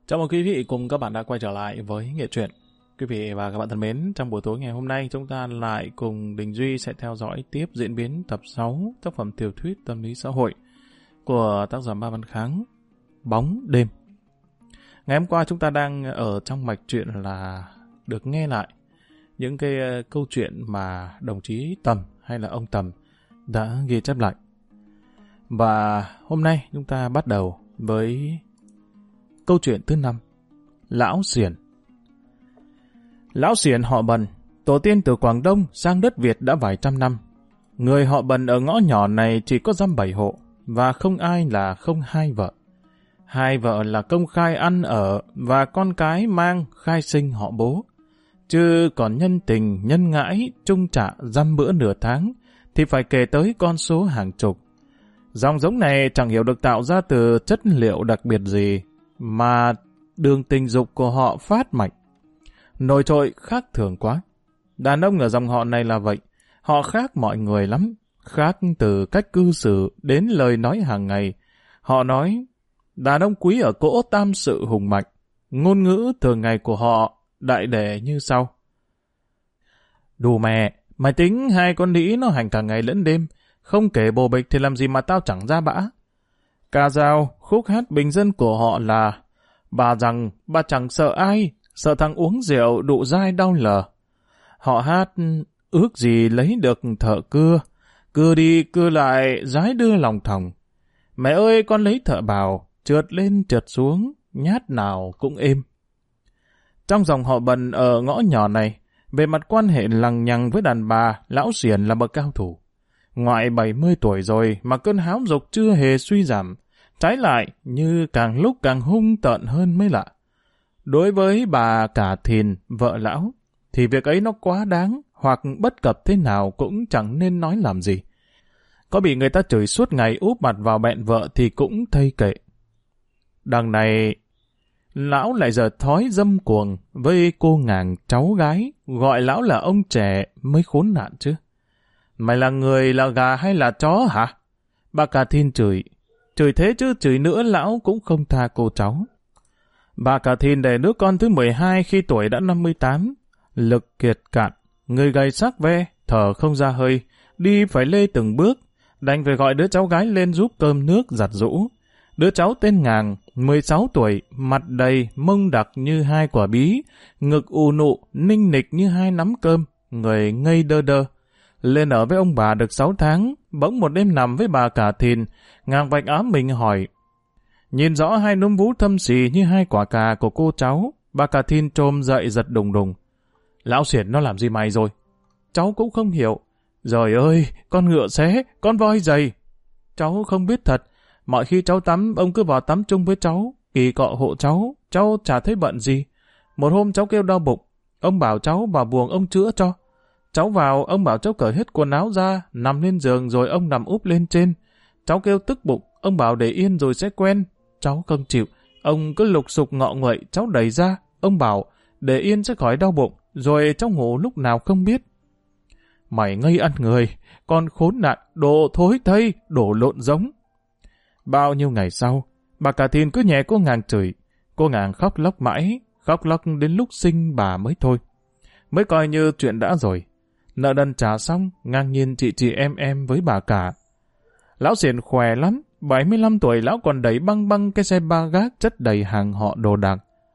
Chào mừng quý vị cùng các bạn đã quay trở lại với Nghệ Truyện. Quý vị và các bạn thân mến, trong buổi tối ngày hôm nay chúng ta lại cùng Đình Duy sẽ theo dõi tiếp diễn biến tập 6 tác phẩm tiểu thuyết tâm lý xã hội của tác giả Ma Văn Kháng, Bóng Đêm. Ngày hôm qua chúng ta đang ở trong mạch truyện là được nghe lại những cái câu chuyện mà đồng chí Tầm hay là ông Tầm đã ghi chép lại. Và hôm nay chúng ta bắt đầu với câu chuyện thứ 5. Lão Xiển. Lão Xiển họ Bần, tổ tiên từ Quảng Đông sang đất Việt đã vài trăm năm. Người họ Bần ở ngõ nhỏ này chỉ có dăm 7 hộ, và không ai là không hai vợ. Hai vợ là công khai ăn ở, và con cái mang khai sinh họ bố. Chứ còn nhân tình, nhân ngãi, trung trả dăm bữa nửa tháng, thì phải kể tới con số hàng chục. Dòng giống này chẳng hiểu được tạo ra từ chất liệu đặc biệt gì, mà đường tình dục của họ phát mạnh, nổi trội khác thường quá. Đàn ông ở dòng họ này là vậy, họ khác mọi người lắm, khác từ cách cư xử đến lời nói hàng ngày. Họ nói, đàn ông quý ở cỗ tam sự hùng mạnh, ngôn ngữ thường ngày của họ đại để như sau. Đủ mẹ, mày tính hai con đĩ nó hành cả ngày lẫn đêm, không kể bồ bịch thì làm gì mà tao chẳng ra bã. Ca dao, khúc hát bình dân của họ là bà rằng bà chẳng sợ ai, sợ thằng uống rượu đụ dai đau lờ. Họ hát ước gì lấy được thợ cưa đi cưa lại rái đưa lòng thòng. Mẹ ơi con lấy thợ bào, trượt lên trượt xuống, nhát nào cũng êm. Trong dòng họ Bần ở ngõ nhỏ này, về mặt quan hệ lằng nhằng với đàn bà, Lão Xiển là bậc cao thủ. Ngoại 70 tuổi rồi mà cơn háo dục chưa hề suy giảm, trái lại như càng lúc càng hung tợn hơn mới lạ. Đối với bà Cả Thìn, vợ lão, thì việc ấy nó quá đáng, hoặc bất cập thế nào cũng chẳng nên nói làm gì. Có bị người ta chửi suốt ngày úp mặt vào bẹn vợ thì cũng thây kệ. Đằng này, lão lại giờ thói dâm cuồng với cô nàng cháu gái, gọi lão là ông trẻ mới khốn nạn chứ. Mày là người là gà hay là chó hả? Bà Cả Thìn chửi thế chứ chửi nữa lão cũng không tha cô cháu. Bà Cả Thìn đẻ đứa con thứ 12 khi tuổi đã 58, lực kiệt cạn, người gầy xác ve, thở không ra hơi, đi phải lê từng bước, đành phải gọi đứa cháu gái lên giúp cơm nước giặt giũ. Đứa cháu tên Ngàng, 16 tuổi, mặt đầy, mông đặc như 2 quả bí, ngực ù nụ, ninh nịch như 2 nắm cơm, người ngây đơ đơ. Lên ở với ông bà được 6 tháng, bỗng một đêm nằm với bà Cả Thìn, Ngàng vạch áo mình hỏi. Nhìn rõ 2 núm vú thâm xì như 2 quả cà của cô cháu, bà Cả Thìn trồm dậy giật đùng đùng. Lão Xiển nó làm gì mày rồi? Cháu cũng không hiểu. Trời ơi, con ngựa xé, con voi dày. Cháu không biết thật, mọi khi cháu tắm, ông cứ vào tắm chung với cháu, kỳ cọ hộ cháu chả thấy bận gì. Một hôm cháu kêu đau bụng, ông bảo cháu vào buồng ông chữa cho. Cháu vào, ông bảo cháu cởi hết quần áo ra, nằm lên giường rồi ông nằm úp lên trên. Cháu kêu tức bụng, ông bảo để yên rồi sẽ quen. Cháu không chịu, ông cứ lục sục ngọ nguậy, cháu đẩy ra. Ông bảo để yên sẽ khỏi đau bụng, rồi cháu ngủ lúc nào không biết. Mày ngây ăn người, con khốn nạn, đồ thối thây, đổ lộn giống. Bao nhiêu ngày sau, bà Cả Thìn cứ nhẹ cô Ngàng chửi. Cô Ngàng khóc lóc mãi, khóc lóc đến lúc sinh bà mới thôi. Mới coi như chuyện đã rồi. Nợ đần trả xong, Ngàng nhìn chị em với bà Cả. Lão Xiển khỏe lắm, 75 tuổi lão còn đẩy băng băng cái xe ba gác chất đầy hàng họ đồ đạc.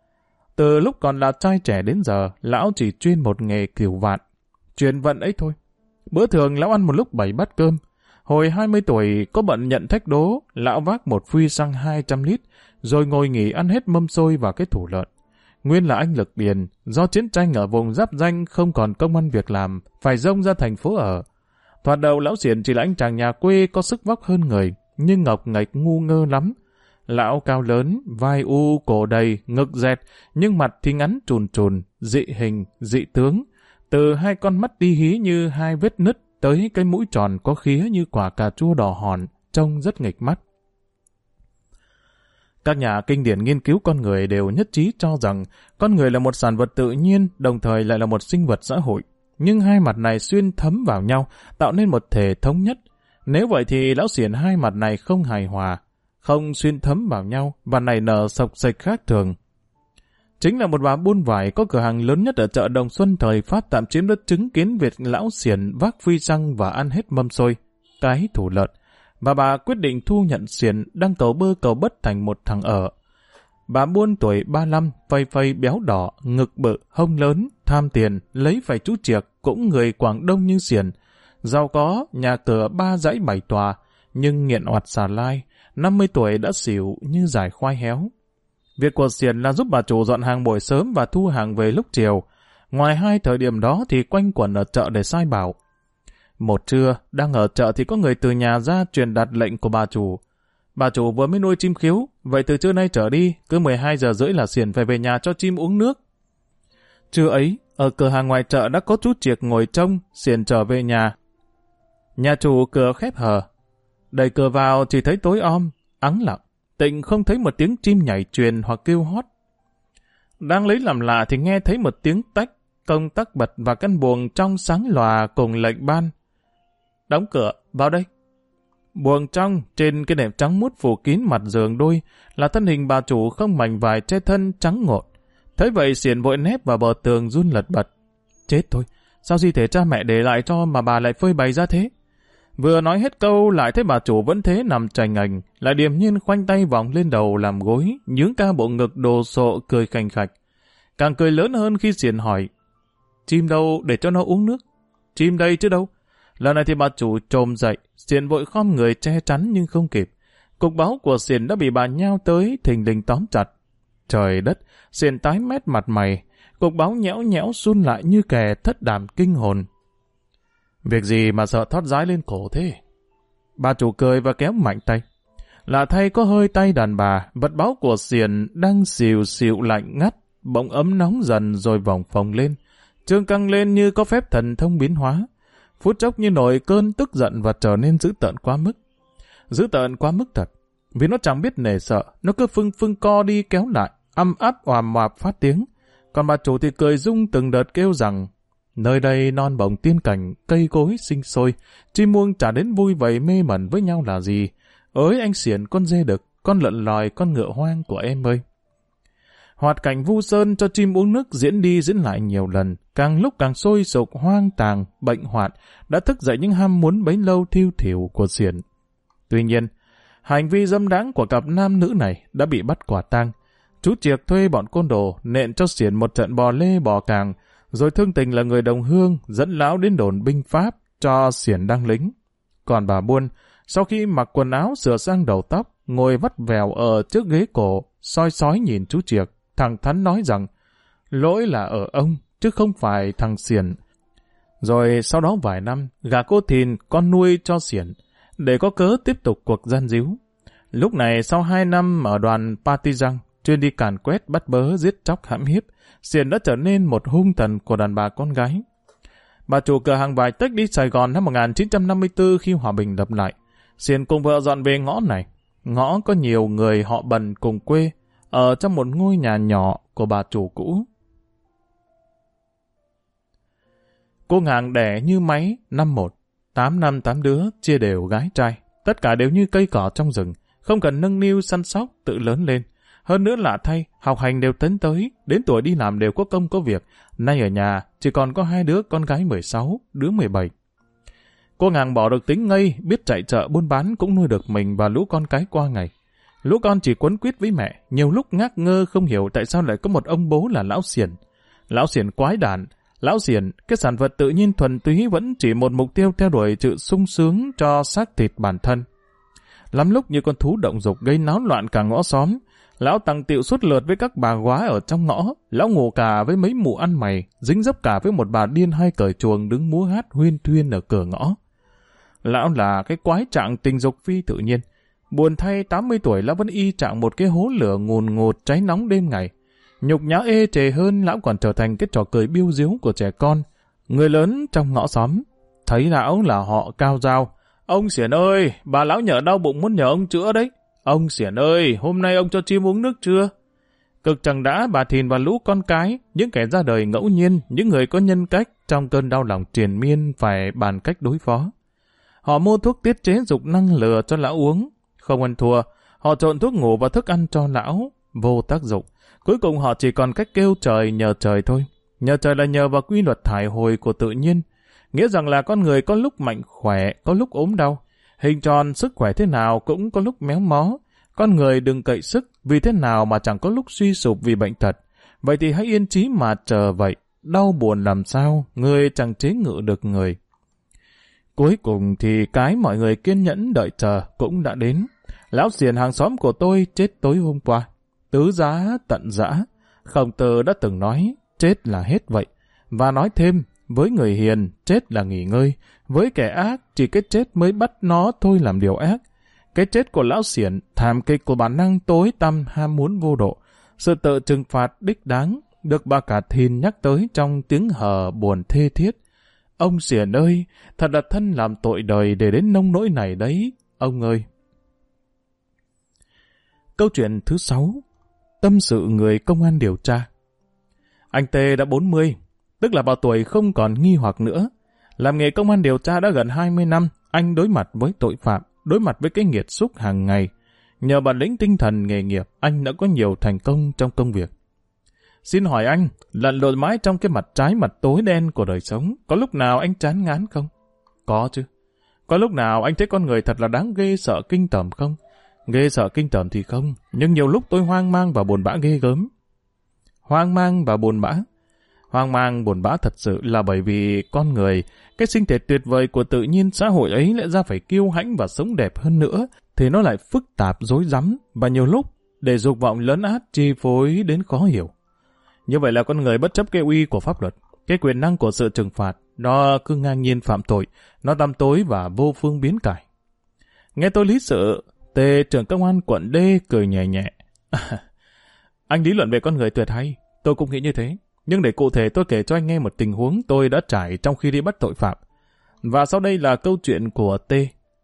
Từ lúc còn là trai trẻ đến giờ, lão chỉ chuyên một nghề cừu vạn. Chuyện vận ấy thôi. Bữa thường lão ăn một lúc 7 bát cơm. Hồi 20 tuổi có bận nhận thách đố, lão vác một phuy xăng 200 lít, rồi ngồi nghỉ ăn hết mâm xôi và cái thủ lợn. Nguyên là anh Lực Điền, do chiến tranh ở vùng giáp ranh không còn công ăn việc làm, phải dông ra thành phố ở. Thoạt đầu lão Xiển chỉ là anh chàng nhà quê có sức vóc hơn người, nhưng ngọc nghếch ngu ngơ lắm. Lão cao lớn, vai u, cổ đầy, ngực dẹt, nhưng mặt thì ngắn trùn trùn, dị hình, dị tướng. Từ 2 con mắt đi hí như 2 vết nứt tới cái mũi tròn có khía như quả cà chua đỏ hòn, trông rất nghịch mắt. Các nhà kinh điển nghiên cứu con người đều nhất trí cho rằng con người là một sản vật tự nhiên, đồng thời lại là một sinh vật xã hội. Nhưng hai mặt này xuyên thấm vào nhau, tạo nên một thể thống nhất. Nếu vậy thì lão Xiển hai mặt này không hài hòa, không xuyên thấm vào nhau và nảy nở sộc sệch khác thường. Chính là một bà buôn vải có cửa hàng lớn nhất ở chợ Đồng Xuân thời Pháp tạm chiếm đất chứng kiến việc lão Xiển vác phi xăng và ăn hết mâm xôi, cái thủ lợn, và bà quyết định thu nhận Xiển đăng cầu bơ cầu bất thành một thằng ở. Bà buôn tuổi 35, phây phây béo đỏ, ngực bự, hông lớn, tham tiền, lấy phải chú Triệc, cũng người Quảng Đông như Xiển. Giàu có, nhà cửa 3 dãy 7 tòa, nhưng nghiện oặt xà lai, 50 tuổi đã xỉu như giải khoai héo. Việc của Xiển là giúp bà chủ dọn hàng buổi sớm và thu hàng về lúc chiều. Ngoài hai thời điểm đó thì quanh quẩn ở chợ để sai bảo. Một trưa, đang ở chợ thì có người từ nhà ra truyền đạt lệnh của bà chủ. Bà chủ vừa mới nuôi chim khiếu, vậy từ trưa nay trở đi, cứ 12 giờ rưỡi là Xiển phải về nhà cho chim uống nước. Trưa ấy, ở cửa hàng ngoài chợ đã có chú Triệc ngồi trông, Xiển trở về nhà. Nhà chủ cửa khép hờ. Đẩy cửa vào chỉ thấy tối om, ắng lặng. Tịnh không thấy một tiếng chim nhảy truyền hoặc kêu hót. Đang lấy làm lạ thì nghe thấy một tiếng tách, công tắc bật và căn buồng trong sáng lòa cùng lệnh ban. Đóng cửa, vào đây. Buồng trong, trên cái nệm trắng muốt phủ kín mặt giường đôi, là thân hình bà chủ không mảnh vải che thân trắng ngột. Thấy vậy Xiển vội nép vào bờ tường run lật bật. Chết thôi, sao di thể cha mẹ để lại cho mà bà lại phơi bày ra thế? Vừa nói hết câu lại thấy bà chủ vẫn thế nằm chành ảnh, lại điềm nhiên khoanh tay vòng lên đầu làm gối, nhướng ca bộ ngực đồ sộ cười khành khạch. Càng cười lớn hơn khi Xiển hỏi, chim đâu để cho nó uống nước? Chim đây chứ đâu. Lần này thì bà chủ trồm dậy, Xiển vội khom người che chắn nhưng không kịp. Cục báo của Xiển đã bị bà nhao tới thình lình tóm chặt. Trời đất, Xiển tái mét mặt mày, cục báo nhẽo nhẽo run lại như kẻ thất đảm kinh hồn. Việc gì mà sợ thoát dái lên cổ thế? Bà chủ cười và kéo mạnh tay. Lạ thay có hơi tay đàn bà, vật báo của Xiển đang xìu xịu lạnh ngắt, bỗng ấm nóng dần rồi vòng phồng lên. Trương căng lên như có phép thần thông biến hóa. Phút chốc như nổi cơn tức giận và trở nên dữ tợn quá mức. Dữ tợn quá mức thật. Vì nó chẳng biết nể sợ, nó cứ phưng co đi kéo lại, ắp oàm oạp phát tiếng. Còn bà chủ thì cười rung từng đợt kêu rằng nơi đây non bồng tiên cảnh, cây cối sinh sôi, chim muông chả đến vui vầy mê mẩn với nhau là gì. Ới anh Xiển con dê đực, con lợn lòi, con ngựa hoang của em ơi. Hoạt cảnh Vu Sơn cho chim uống nước diễn đi diễn lại nhiều lần, càng lúc càng sôi sục hoang tàng, bệnh hoạn, đã thức dậy những ham muốn bấy lâu thiêu thiểu của Xiển. Tuy nhiên, hành vi dâm đãng của cặp nam nữ này đã bị bắt quả tang. Chú Triệc thuê bọn côn đồ nện cho Xiển một trận bò lê bò càng, rồi thương tình là người đồng hương dẫn lão đến đồn binh Pháp cho Xiển đăng lính. Còn bà buôn, sau khi mặc quần áo sửa sang đầu tóc, ngồi vắt vèo ở trước ghế cổ, soi sói nhìn chú Triệc, thẳng thắn nói rằng lỗi là ở ông, chứ không phải thằng Xiển. Rồi sau đó vài năm, gả cô Thìn con nuôi cho Xiển, để có cớ tiếp tục cuộc gian díu. Lúc này sau 2 năm ở đoàn Partizan, chuyên đi càn quét bắt bớ giết chóc hãm hiếp, Xiển đã trở nên một hung thần của đàn bà con gái. Bà chủ cửa hàng vải tách đi Sài Gòn năm 1954 khi hòa bình lập lại. Xiển cùng vợ dọn về ngõ này. Ngõ có nhiều người họ Bần cùng quê, ở trong một ngôi nhà nhỏ của bà chủ cũ. Cô Ngàng đẻ như máy năm một, 8 năm 8 đứa, chia đều gái trai. Tất cả đều như cây cỏ trong rừng, không cần nâng niu săn sóc, tự lớn lên. Hơn nữa lạ thay, học hành đều tấn tới, đến tuổi đi làm đều có công có việc. Nay ở nhà, chỉ còn có 2 đứa con gái 16, đứa 17. Cô Ngàng bỏ được tính ngây, biết chạy chợ buôn bán cũng nuôi được mình và lũ con cái qua ngày. Lũ con chỉ quấn quýt với mẹ, nhiều lúc ngác ngơ không hiểu tại sao lại có một ông bố là lão Xiển. Lão Xiển quái đản, lão Xiển, cái sản vật tự nhiên thuần túy vẫn chỉ một mục tiêu theo đuổi sự sung sướng cho xác thịt bản thân. Lắm lúc như con thú động dục gây náo loạn cả ngõ xóm, lão tăng tiệu suốt lượt với các bà góa ở trong ngõ, lão ngủ cả với mấy mụ ăn mày, dính dấp cả với một bà điên hay cởi chuồng đứng múa hát huyên thuyên ở cửa ngõ. Lão là cái quái trạng tình dục phi tự nhiên. Buồn thay 80 tuổi lão vẫn y trạng một cái hố lửa ngùn ngụt cháy nóng đêm ngày. Nhục nhã ê chề hơn, lão còn trở thành cái trò cười biêu diếu của trẻ con. Người lớn trong ngõ xóm thấy lão là họ cao dao. Ông Xiển ơi, bà lão nhỡ đau bụng muốn nhờ ông chữa đấy. Ông Xiển ơi, hôm nay ông cho chim uống nước chưa? Cực chẳng đã bà Thìn và lũ con cái, những kẻ ra đời ngẫu nhiên, những người có nhân cách, trong cơn đau lòng triền miên phải bàn cách đối phó. Họ mua thuốc tiết chế dục năng lừa cho lão uống. Không ăn thua, họ trộn thuốc ngủ và thức ăn cho lão, vô tác dụng. Cuối cùng họ chỉ còn cách kêu trời nhờ trời thôi. Nhờ trời là nhờ vào quy luật thải hồi của tự nhiên, nghĩa rằng là con người có lúc mạnh khỏe, có lúc ốm đau. Hình tròn sức khỏe thế nào cũng có lúc méo mó. Con người đừng cậy sức, vì thế nào mà chẳng có lúc suy sụp vì bệnh tật. Vậy thì hãy yên trí mà chờ vậy. Đau buồn làm sao, người chẳng chế ngự được người. Cuối cùng thì cái mọi người kiên nhẫn đợi chờ cũng đã đến. Lão Xiển hàng xóm của tôi chết tối hôm qua. Tứ giá tận dã. Khổng Tử đã từng nói, chết là hết vậy. Và nói thêm, với người hiền, chết là nghỉ ngơi. Với kẻ ác, chỉ cái chết mới bắt nó thôi làm điều ác. Cái chết của lão Xiển, thảm kịch của bản năng tối tăm ham muốn vô độ. Sự tự trừng phạt đích đáng, được bà Cả Thìn nhắc tới trong tiếng hờ buồn thê thiết. Ông Xiển ơi, thật là thân làm tội đời để đến nông nỗi này đấy, ông ơi. Câu chuyện thứ 6. Tâm sự người công an điều tra. Anh Tê đã 40, tức là vào tuổi không còn nghi hoặc nữa. Làm nghề công an điều tra đã gần 20 năm, anh đối mặt với tội phạm, đối mặt với cái nghiệt xúc hàng ngày. Nhờ bản lĩnh tinh thần nghề nghiệp, anh đã có nhiều thành công trong công việc. Xin hỏi anh, lặn lội mãi trong cái mặt trái mặt tối đen của đời sống, có lúc nào anh chán ngán không? Có chứ. Có lúc nào anh thấy con người thật là đáng ghê sợ kinh tởm không? Ghê sợ kinh tởm thì không, nhưng nhiều lúc tôi hoang mang và buồn bã ghê gớm. Hoang mang và buồn bã. Hoang mang buồn bã thật sự là bởi vì con người, cái sinh thể tuyệt vời của tự nhiên xã hội ấy lại ra phải kiêu hãnh và sống đẹp hơn nữa, thì nó lại phức tạp rối rắm và nhiều lúc để dục vọng lấn át chi phối đến khó hiểu. Như vậy là con người bất chấp cái uy của pháp luật, cái quyền năng của sự trừng phạt, nó cứ ngang nhiên phạm tội, nó tăm tối và vô phương biến cải. Nghe tôi lý sự, Tề trưởng công an quận D cười nhẹ nhẹ. Anh lý luận về con người tuyệt hay, tôi cũng nghĩ như thế. Nhưng để cụ thể tôi kể cho anh nghe một tình huống tôi đã trải trong khi đi bắt tội phạm. Và sau đây là câu chuyện của T.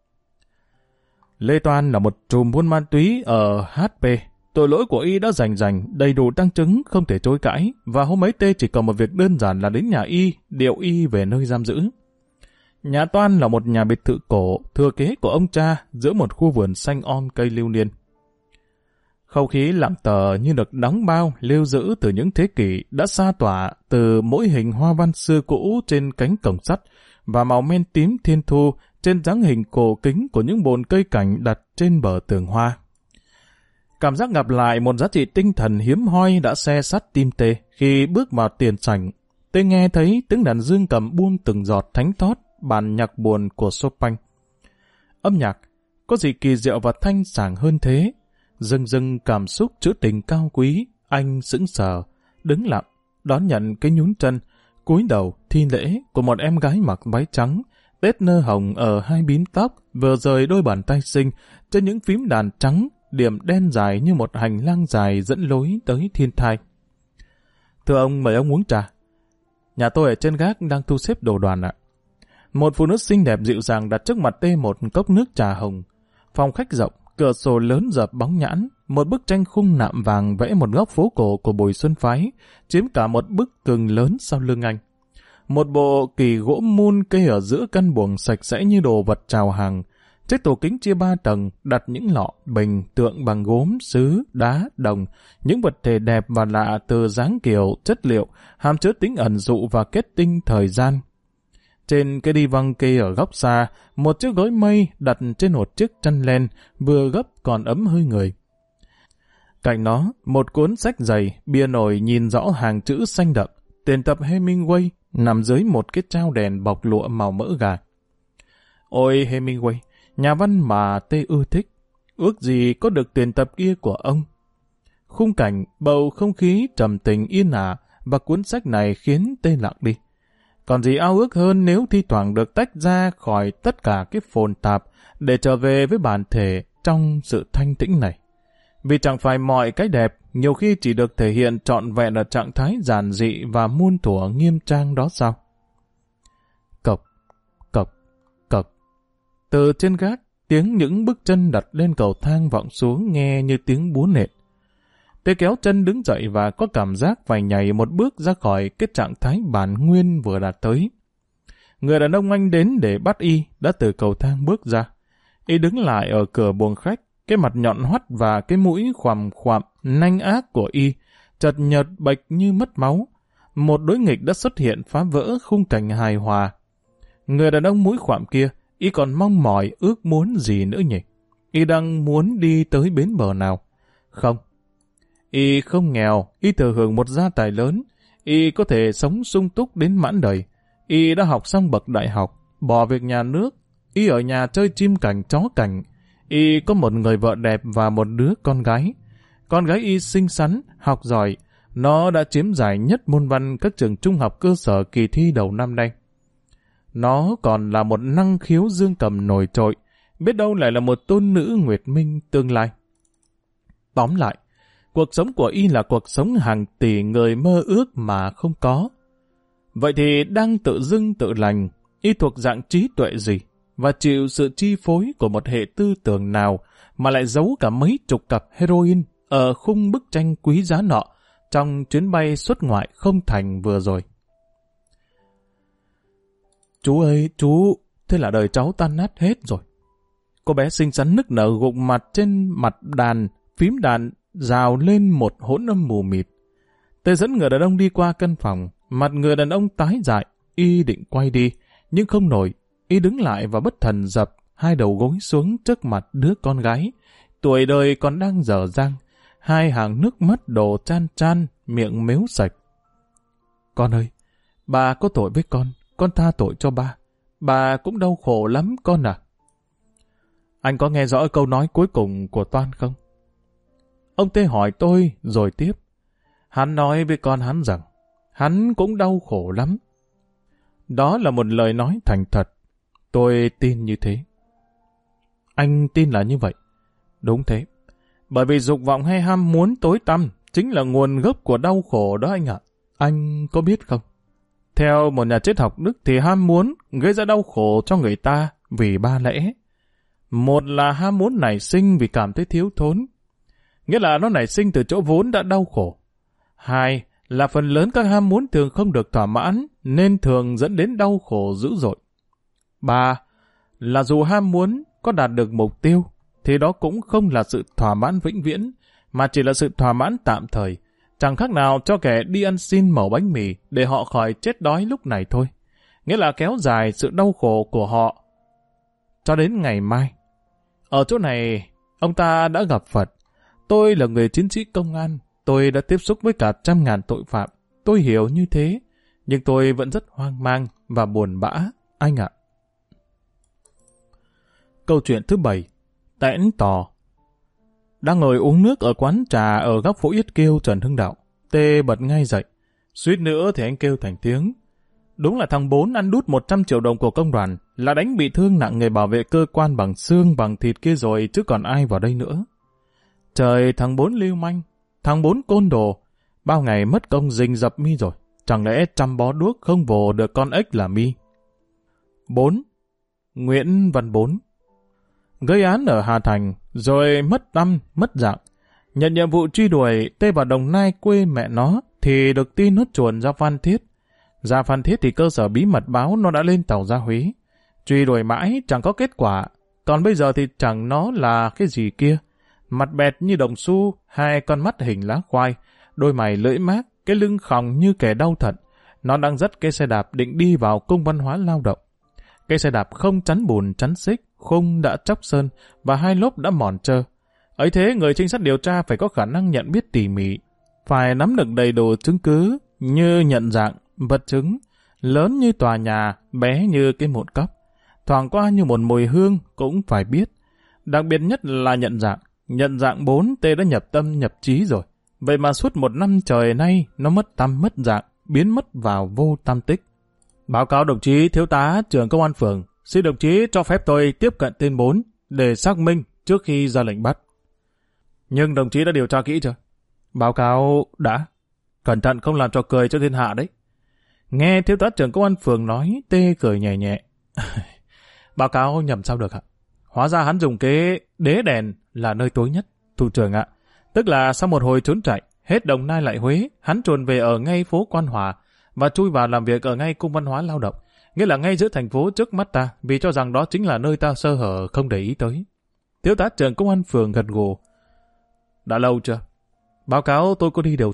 Lê Toan là một trùm buôn ma túy ở HP. Tội lỗi của y đã rành đầy đủ tăng chứng không thể chối cãi, và hôm ấy T chỉ còn một việc đơn giản là đến nhà y, điều y về nơi giam giữ. Nhà Toan là một nhà biệt thự cổ, thừa kế của ông cha giữa một khu vườn xanh om cây lưu niên. Không khí lặng tờ như được đóng bao lưu giữ từ những thế kỷ đã sa tỏa từ mỗi hình hoa văn xưa cũ trên cánh cổng sắt và màu men tím thiên thu trên dáng hình cổ kính của những bồn cây cảnh đặt trên bờ tường hoa. Cảm giác gặp lại một giá trị tinh thần hiếm hoi đã xe sắt tim Tê khi bước vào tiền sảnh. Tê nghe thấy tiếng đàn dương cầm buông từng giọt thánh thót bản nhạc buồn của Chopin. Âm nhạc có gì kỳ diệu và thanh sảng hơn thế? Dâng dâng cảm xúc trữ tình cao quý, anh sững sờ, đứng lặng, đón nhận cái nhún chân, cúi đầu thi lễ của một em gái mặc váy trắng, tết nơ hồng ở hai bím tóc, vừa rời đôi bàn tay xinh trên những phím đàn trắng, điểm đen dài như một hành lang dài dẫn lối tới thiên thai. Thưa ông, mời ông uống trà. Nhà tôi ở trên gác đang thu xếp đồ đoàn ạ. Một phụ nữ xinh đẹp dịu dàng đặt trước mặt Tê một cốc nước trà hồng. Phòng khách rộng, cửa sổ lớn dợp bóng nhãn, một bức tranh khung nạm vàng vẽ một góc phố cổ của Bùi Xuân Phái, chiếm cả một bức tường lớn sau lưng anh. Một bộ kỳ gỗ mun kê ở giữa căn buồng sạch sẽ như đồ vật chào hàng. Chiếc tủ kính chia 3 tầng, đặt những lọ, bình, tượng bằng gốm, sứ, đá, đồng, những vật thể đẹp và lạ từ dáng kiểu, chất liệu, hàm chứa tính ẩn dụ và kết tinh thời gian. Trên cái đi văng kê ở góc xa, một chiếc gối mây đặt trên một chiếc chăn len, vừa gấp còn ấm hơi người. Cạnh nó, một cuốn sách dày, bìa nổi nhìn rõ hàng chữ xanh đậm, tiền tập Hemingway, nằm dưới một cái trao đèn bọc lụa màu mỡ gà. Ôi Hemingway, nhà văn mà Tê ưa thích, ước gì có được tiền tập kia của ông. Khung cảnh, bầu không khí trầm tình yên ả và cuốn sách này khiến Tê lặng đi. Còn gì ao ước hơn nếu thi thoảng được tách ra khỏi tất cả cái phồn tạp để trở về với bản thể trong sự thanh tĩnh này. Vì chẳng phải mọi cái đẹp nhiều khi chỉ được thể hiện trọn vẹn ở trạng thái giản dị và muôn thuở nghiêm trang đó sao? Cộc, cộc, cộc. Từ trên gác, tiếng những bước chân đặt lên cầu thang vọng xuống nghe như tiếng búa nện. Tê kéo chân đứng dậy và có cảm giác phải nhảy một bước ra khỏi cái trạng thái bản nguyên vừa đạt tới. Người đàn ông anh đến để bắt y đã từ cầu thang bước ra. Y đứng lại ở cửa buồng khách, cái mặt nhọn hoắt và cái mũi khoằm khoạm, nanh ác của y chợt nhợt bệch như mất máu. Một đối nghịch đã xuất hiện phá vỡ khung cảnh hài hòa. Người đàn ông mũi khoạm kia, y còn mong mỏi ước muốn gì nữa nhỉ? Y đang muốn đi tới bến bờ nào? Không. Y không nghèo, y thừa hưởng một gia tài lớn, y có thể sống sung túc đến mãn đời. Y đã học xong bậc đại học, bỏ việc nhà nước, y ở nhà chơi chim cảnh chó cảnh. Y có một người vợ đẹp và một đứa con gái. Con gái y xinh xắn, học giỏi, nó đã chiếm giải nhất môn văn các trường trung học cơ sở kỳ thi đầu năm nay. Nó còn là một năng khiếu dương cầm nổi trội, biết đâu lại là một tôn nữ Nguyệt Minh tương lai. Tóm lại, cuộc sống của y là cuộc sống hàng tỷ người mơ ước mà không có. Vậy thì đang tự dưng tự lành, y thuộc dạng trí tuệ gì, và chịu sự chi phối của một hệ tư tưởng nào mà lại giấu cả mấy chục cặp heroin ở khung bức tranh quý giá nọ trong chuyến bay xuất ngoại không thành vừa rồi. Chú ơi, chú, thế là đời cháu tan nát hết rồi. Cô bé xinh xắn nức nở gục mặt trên mặt đàn, phím đàn rào lên một hỗn âm mù mịt. Tê dẫn người đàn ông đi qua căn phòng, mặt người đàn ông tái dại, y định quay đi, nhưng không nổi, y đứng lại và bất thần dập hai đầu gối xuống trước mặt đứa con gái, tuổi đời còn đang dở dang, hai hàng nước mắt đổ chan chan, miệng mếu sạch. Con ơi, bà có tội với con tha tội cho bà cũng đau khổ lắm con à. Anh có nghe rõ câu nói cuối cùng của Toan không? Ông Tê hỏi tôi rồi tiếp. Hắn nói với con hắn rằng, hắn cũng đau khổ lắm. Đó là một lời nói thành thật. Tôi tin như thế. Anh tin là như vậy. Đúng thế. Bởi vì dục vọng hay ham muốn tối tăm chính là nguồn gốc của đau khổ đó anh ạ. Anh có biết không? Theo một nhà triết học Đức thì ham muốn gây ra đau khổ cho người ta vì ba lẽ. Một là ham muốn nảy sinh vì cảm thấy thiếu thốn, nghĩa là nó nảy sinh từ chỗ vốn đã đau khổ. Hai là phần lớn các ham muốn thường không được thỏa mãn nên thường dẫn đến đau khổ dữ dội. Ba là dù ham muốn có đạt được mục tiêu thì đó cũng không là sự thỏa mãn vĩnh viễn mà chỉ là sự thỏa mãn tạm thời, chẳng khác nào cho kẻ đi ăn xin mẩu bánh mì để họ khỏi chết đói lúc này thôi. Nghĩa là kéo dài sự đau khổ của họ cho đến ngày mai. Ở chỗ này, ông ta đã gặp Phật. Tôi là người chiến sĩ công an. Tôi đã tiếp xúc với cả 100.000 tội phạm. Tôi hiểu như thế. Nhưng tôi vẫn rất hoang mang và buồn bã, anh ạ. Câu chuyện thứ 7. Tẽn tò. Đang ngồi uống nước ở quán trà ở góc phố Yết Kiêu Trần Hưng Đạo. Tê bật ngay dậy. Suýt nữa thì anh kêu thành tiếng. Đúng là thằng Bốn ăn đút 100 triệu đồng của công đoàn, là đánh bị thương nặng người bảo vệ cơ quan bằng xương bằng thịt kia rồi chứ còn ai vào đây nữa. Trời, thằng Bốn lưu manh, thằng Bốn côn đồ, bao ngày mất công rình rập mi rồi, chẳng lẽ chăm bó đuốc không vồ được con ếch là mi. 4. Nguyễn Văn Bốn gây án ở Hà Thành, rồi mất tâm, mất dạng. Nhận nhiệm vụ truy đuổi Tê vào Đồng Nai quê mẹ nó, thì được tin hút chuồn ra Phan Thiết. Ra Phan Thiết thì cơ sở bí mật báo nó đã lên tàu ra Huế. Truy đuổi mãi chẳng có kết quả, còn bây giờ thì chẳng nó là cái gì kia. Mặt bẹt như đồng xu, hai con mắt hình lá khoai, đôi mày lưỡi mát, cái lưng khòng như kẻ đau thật. Nó đang dắt cái xe đạp định đi vào cung văn hóa lao động. Cái xe đạp không chắn bùn chắn xích, khung đã chóc sơn và hai lốp đã mòn trơ. Ấy thế người trinh sát điều tra phải có khả năng nhận biết tỉ mỉ, phải nắm được đầy đủ chứng cứ như nhận dạng, vật chứng, lớn như tòa nhà, bé như cái mụn cốc, thoảng qua như một mùi hương cũng phải biết. Đặc biệt nhất là nhận dạng 4 Tê đã nhập tâm nhập trí rồi. Vậy mà suốt 1 năm trời nay nó mất tâm mất dạng, biến mất vào vô tam tích. Báo cáo đồng chí thiếu tá trưởng công an phường, xin đồng chí cho phép tôi tiếp cận tên 4 để xác minh trước khi ra lệnh bắt. Nhưng đồng chí đã điều tra kỹ chưa? Báo cáo đã. Cẩn thận không làm trò cười cho thiên hạ đấy. Nghe thiếu tá trưởng công an phường nói, Tê cười nhẹ nhẹ. Báo cáo nhầm sao được ạ? Hóa ra hắn dùng cái đế đèn là nơi tối nhất, thủ trưởng ạ. Tức là sau một hồi trốn chạy, hết Đồng Nai lại Huế, hắn chuồn về ở ngay phố Quan Hòa và chui vào làm việc ở ngay cung văn hóa lao động, nghĩa là ngay giữa thành phố trước mắt ta, vì cho rằng đó chính là nơi ta sơ hở không để ý tới. Thiếu tá trưởng công an phường gật gù. Đã lâu chưa? Báo cáo tôi có đi điều tra,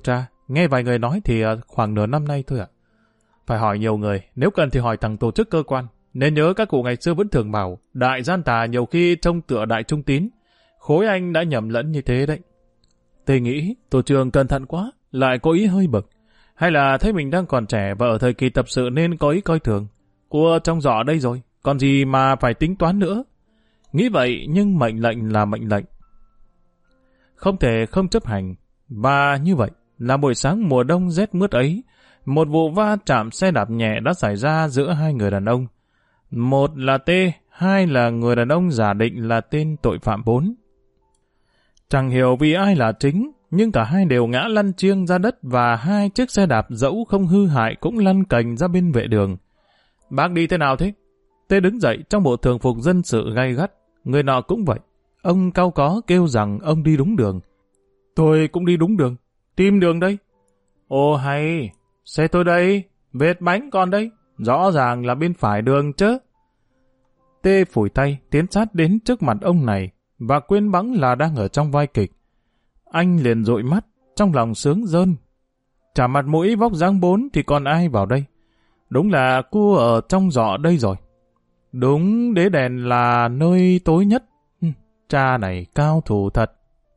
Nghe vài người nói thì khoảng nửa năm nay thôi ạ. Phải hỏi nhiều người, nếu cần thì hỏi thằng tổ chức cơ quan. Nên nhớ các cụ ngày xưa vẫn thường bảo, đại gian tà nhiều khi trông tựa đại trung tín. Khối anh đã nhầm lẫn như thế đấy. Tôi nghĩ tổ trưởng cẩn thận quá, lại có ý hơi bực. Hay là thấy mình đang còn trẻ và ở thời kỳ tập sự nên có ý coi thường. Cua trong giỏ đây rồi, còn gì mà phải tính toán nữa. Nghĩ vậy nhưng mệnh lệnh là mệnh lệnh. Không thể không chấp hành. Và như vậy là buổi sáng mùa đông rét mướt ấy, một vụ va chạm xe đạp nhẹ đã xảy ra giữa hai người đàn ông. Một là T, hai là người đàn ông giả định là tên tội phạm 4. Chẳng hiểu vì ai là chính, nhưng cả hai đều ngã lăn chiêng ra đất và hai chiếc xe đạp dẫu không hư hại cũng lăn cành ra bên vệ đường. Bác đi thế nào thế? T đứng dậy trong bộ thường phục dân sự gay gắt. Người nọ cũng vậy. Ông cau có kêu rằng ông đi đúng đường. Tôi cũng đi đúng đường. Tìm đường đây. Ồ hay, xe tôi đây, vết bánh còn đây. Rõ ràng là bên phải đường chứ. T phủi tay tiến sát đến trước mặt ông này và quên bẵng là đang ở trong vai kịch. Anh liền dụi mắt, trong lòng sướng rơn. Chả mặt mũi vóc dáng 4 thì còn ai vào đây. Đúng là cua ở trong giỏ đây rồi. Đúng, đế đèn là nơi tối nhất. Cha này cao thủ thật.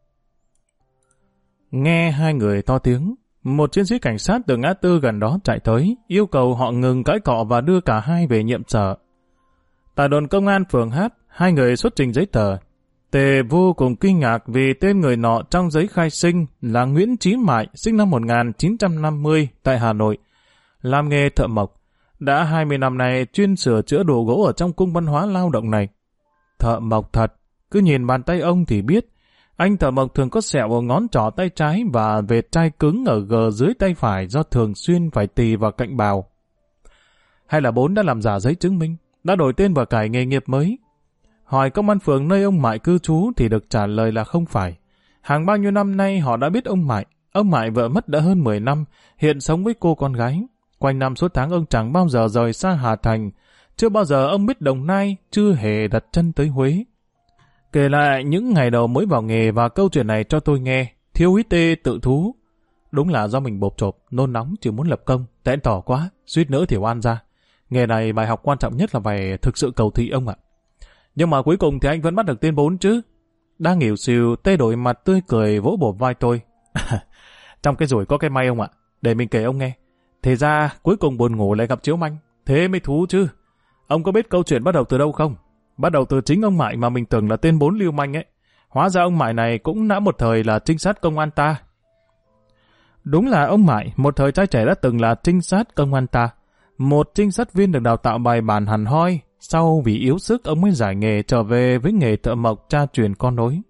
Nghe hai người to tiếng, một chiến sĩ cảnh sát từ ngã tư gần đó chạy tới, yêu cầu họ ngừng cãi cọ và đưa cả hai về nhiệm sở. Tại đồn công an phường H, hai người xuất trình giấy tờ. Tề vô cùng kinh ngạc vì tên người nọ trong giấy khai sinh là Nguyễn Chí Mại, sinh năm 1950 tại Hà Nội, làm nghề thợ mộc. Đã 20 năm nay chuyên sửa chữa đồ gỗ ở trong cung văn hóa lao động này. Thợ mộc thật, cứ nhìn bàn tay ông thì biết. Anh thợ mộc thường có sẹo ở ngón trỏ tay trái và vệt chai cứng ở gờ dưới tay phải do thường xuyên phải tì vào cạnh bào. Hay là 4 đã làm giả giấy chứng minh, đã đổi tên và cải nghề nghiệp mới? Hỏi công an phường nơi ông Mại cư trú thì được trả lời là không phải. Hàng bao nhiêu năm nay họ đã biết ông Mại. Ông Mại vợ mất đã hơn 10 năm, hiện sống với cô con gái. Quanh năm suốt tháng ông chẳng bao giờ rời xa Hà Thành. Chưa bao giờ ông biết Đồng Nai, chưa hề đặt chân tới Huế. Kể lại những ngày đầu mới vào nghề và câu chuyện này cho tôi nghe, thiếu úy Tê tự thú. Đúng là do mình bộp chộp, nôn nóng chỉ muốn lập công, tẽn tỏ quá, suýt nữa thì oan ra. Nghề này bài học quan trọng nhất là phải thực sự cầu thị ông ạ. Nhưng mà cuối cùng thì anh vẫn bắt được tên 4 chứ. Đang nghỉu xìu, Tê đổi mặt tươi cười vỗ bổ vai tôi. Trong cái rủi có cái may ông ạ, để mình kể ông nghe. Thế ra cuối cùng buồn ngủ lại gặp Chiếu Manh, thế mới thú chứ. Ông có biết câu chuyện bắt đầu từ đâu không? Bắt đầu từ chính ông Mại mà mình tưởng là tên 4 lưu manh ấy. Hóa ra ông Mại này cũng đã một thời là trinh sát công an ta. Đúng là ông Mại một thời trai trẻ đã từng là trinh sát công an ta. Một trinh sát viên được đào tạo bài bản hẳn hoi. Sau vì yếu sức ông mới giải nghề trở về với nghề thợ mộc cha truyền con nối.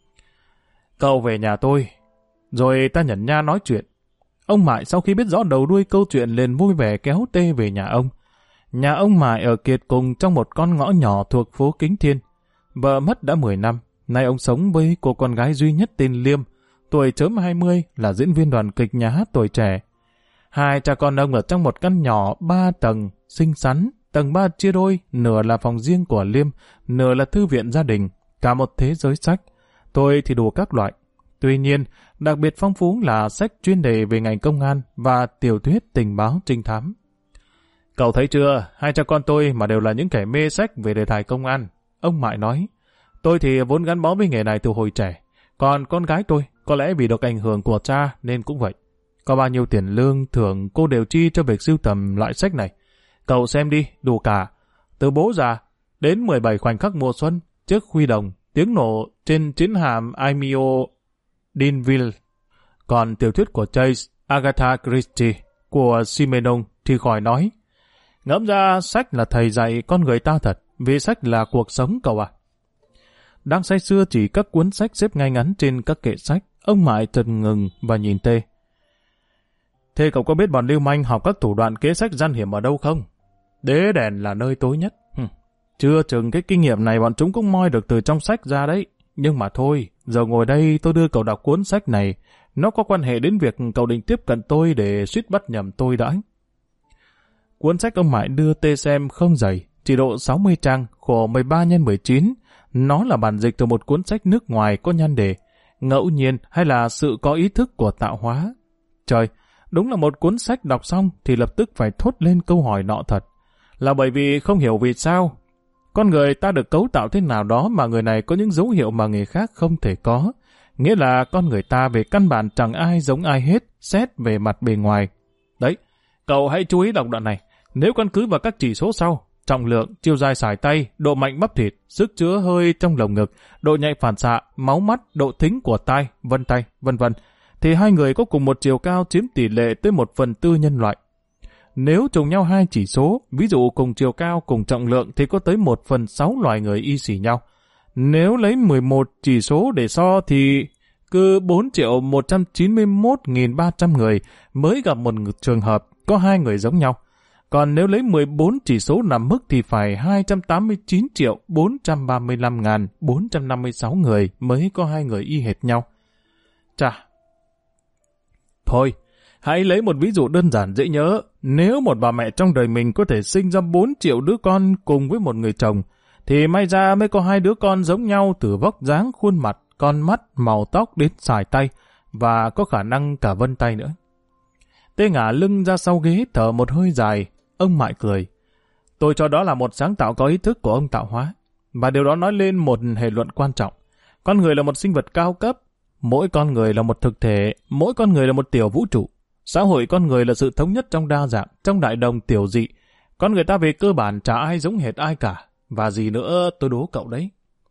Cậu về nhà tôi, rồi ta nhẩn nha nói chuyện. Ông Mại sau khi biết rõ đầu đuôi câu chuyện liền vui vẻ kéo Tê về nhà ông. Nhà ông Mại ở Kiệt Cùng trong một con ngõ nhỏ thuộc phố Kính Thiên. Vợ mất đã 10 năm, nay ông sống với cô con gái duy nhất tên Liêm, tuổi chớm 20 là diễn viên đoàn kịch nhà hát tuổi trẻ. Hai cha con ông ở trong một căn nhỏ 3 tầng, xinh xắn. Tầng 3 chia đôi, nửa là phòng riêng của Liêm, nửa là thư viện gia đình, cả một thế giới sách. Tôi thì đủ các loại. Tuy nhiên, đặc biệt phong phú là sách chuyên đề về ngành công an và tiểu thuyết tình báo trinh thám. Cậu thấy chưa, hai cha con tôi mà đều là những kẻ mê sách về đề tài công an. Ông Mại nói, tôi thì vốn gắn bó với nghề này từ hồi trẻ, còn con gái tôi có lẽ vì được ảnh hưởng của cha nên cũng vậy. Có bao nhiêu tiền lương thưởng cô đều chi cho việc sưu tầm loại sách này. Cậu xem đi, đủ cả. Từ bố già đến 17 khoảnh khắc mùa xuân, trước khuy đồng, tiếng nổ trên chiến hạm Aimio Dinville. Còn tiểu thuyết của Chase, Agatha Christie, của Simenon thì khỏi nói. Ngẫm ra sách là thầy dạy con người ta thật, vì sách là cuộc sống cậu à. Đang say sưa chỉ các cuốn sách xếp ngay ngắn trên các kệ sách, ông Mại chợt ngừng và nhìn Tê. Thế cậu có biết bọn lưu manh học các thủ đoạn kế sách gian hiểm ở đâu không? Đế đèn là nơi tối nhất. Chưa chừng cái kinh nghiệm này bọn chúng cũng moi được từ trong sách ra đấy. Nhưng mà thôi, giờ ngồi đây tôi đưa cậu đọc cuốn sách này. Nó có quan hệ đến việc cậu định tiếp cận tôi để suýt bắt nhầm tôi đã. Cuốn sách ông Mại đưa Tê xem không dày, chỉ độ 60 trang, khổ 13x19. Nó là bản dịch từ một cuốn sách nước ngoài có nhan đề Ngẫu nhiên hay là sự có ý thức của tạo hóa. Trời, đúng là một cuốn sách đọc xong thì lập tức phải thốt lên câu hỏi nọ thật. Là bởi vì không hiểu vì sao con người ta được cấu tạo thế nào đó mà người này có những dấu hiệu mà người khác không thể có. Nghĩa là con người ta về căn bản chẳng ai giống ai hết, xét về mặt bề ngoài. Đấy, cậu hãy chú ý đọc đoạn này. Nếu căn cứ vào các chỉ số sau, trọng lượng, chiều dài sải tay, độ mạnh bắp thịt, sức chứa hơi trong lồng ngực, độ nhạy phản xạ, máu mắt, độ thính của tai, vân tay, vân vân, thì hai người có cùng một chiều cao chiếm tỷ lệ tới 1/4 nhân loại. Nếu trùng nhau hai chỉ số, ví dụ cùng chiều cao, cùng trọng lượng thì có tới 1/6 loài người y xỉ nhau. Nếu lấy 11 chỉ số để so thì cứ 4.191.300 người mới gặp một trường hợp có hai người giống nhau. Còn nếu lấy 14 chỉ số nằm mức thì phải 289.435.456 người mới có hai người y hệt nhau. Chà! Thôi, hãy lấy một ví dụ đơn giản dễ nhớ. Nếu một bà mẹ trong đời mình có thể sinh ra 4 triệu đứa con cùng với một người chồng, thì may ra mới có hai đứa con giống nhau từ vóc dáng, khuôn mặt, con mắt, màu tóc đến sải tay, và có khả năng cả vân tay nữa. Tê ngả lưng ra sau ghế thở một hơi dài. Ông Mại cười. Tôi cho đó là một sáng tạo có ý thức của ông tạo hóa. Và điều đó nói lên một hệ luận quan trọng. Con người là một sinh vật cao cấp. Mỗi con người là một thực thể. Mỗi con người là một tiểu vũ trụ. Xã hội con người là sự thống nhất trong đa dạng, trong đại đồng tiểu dị. Con người ta về cơ bản chả ai giống hệt ai cả. Và gì nữa tôi đố cậu đấy.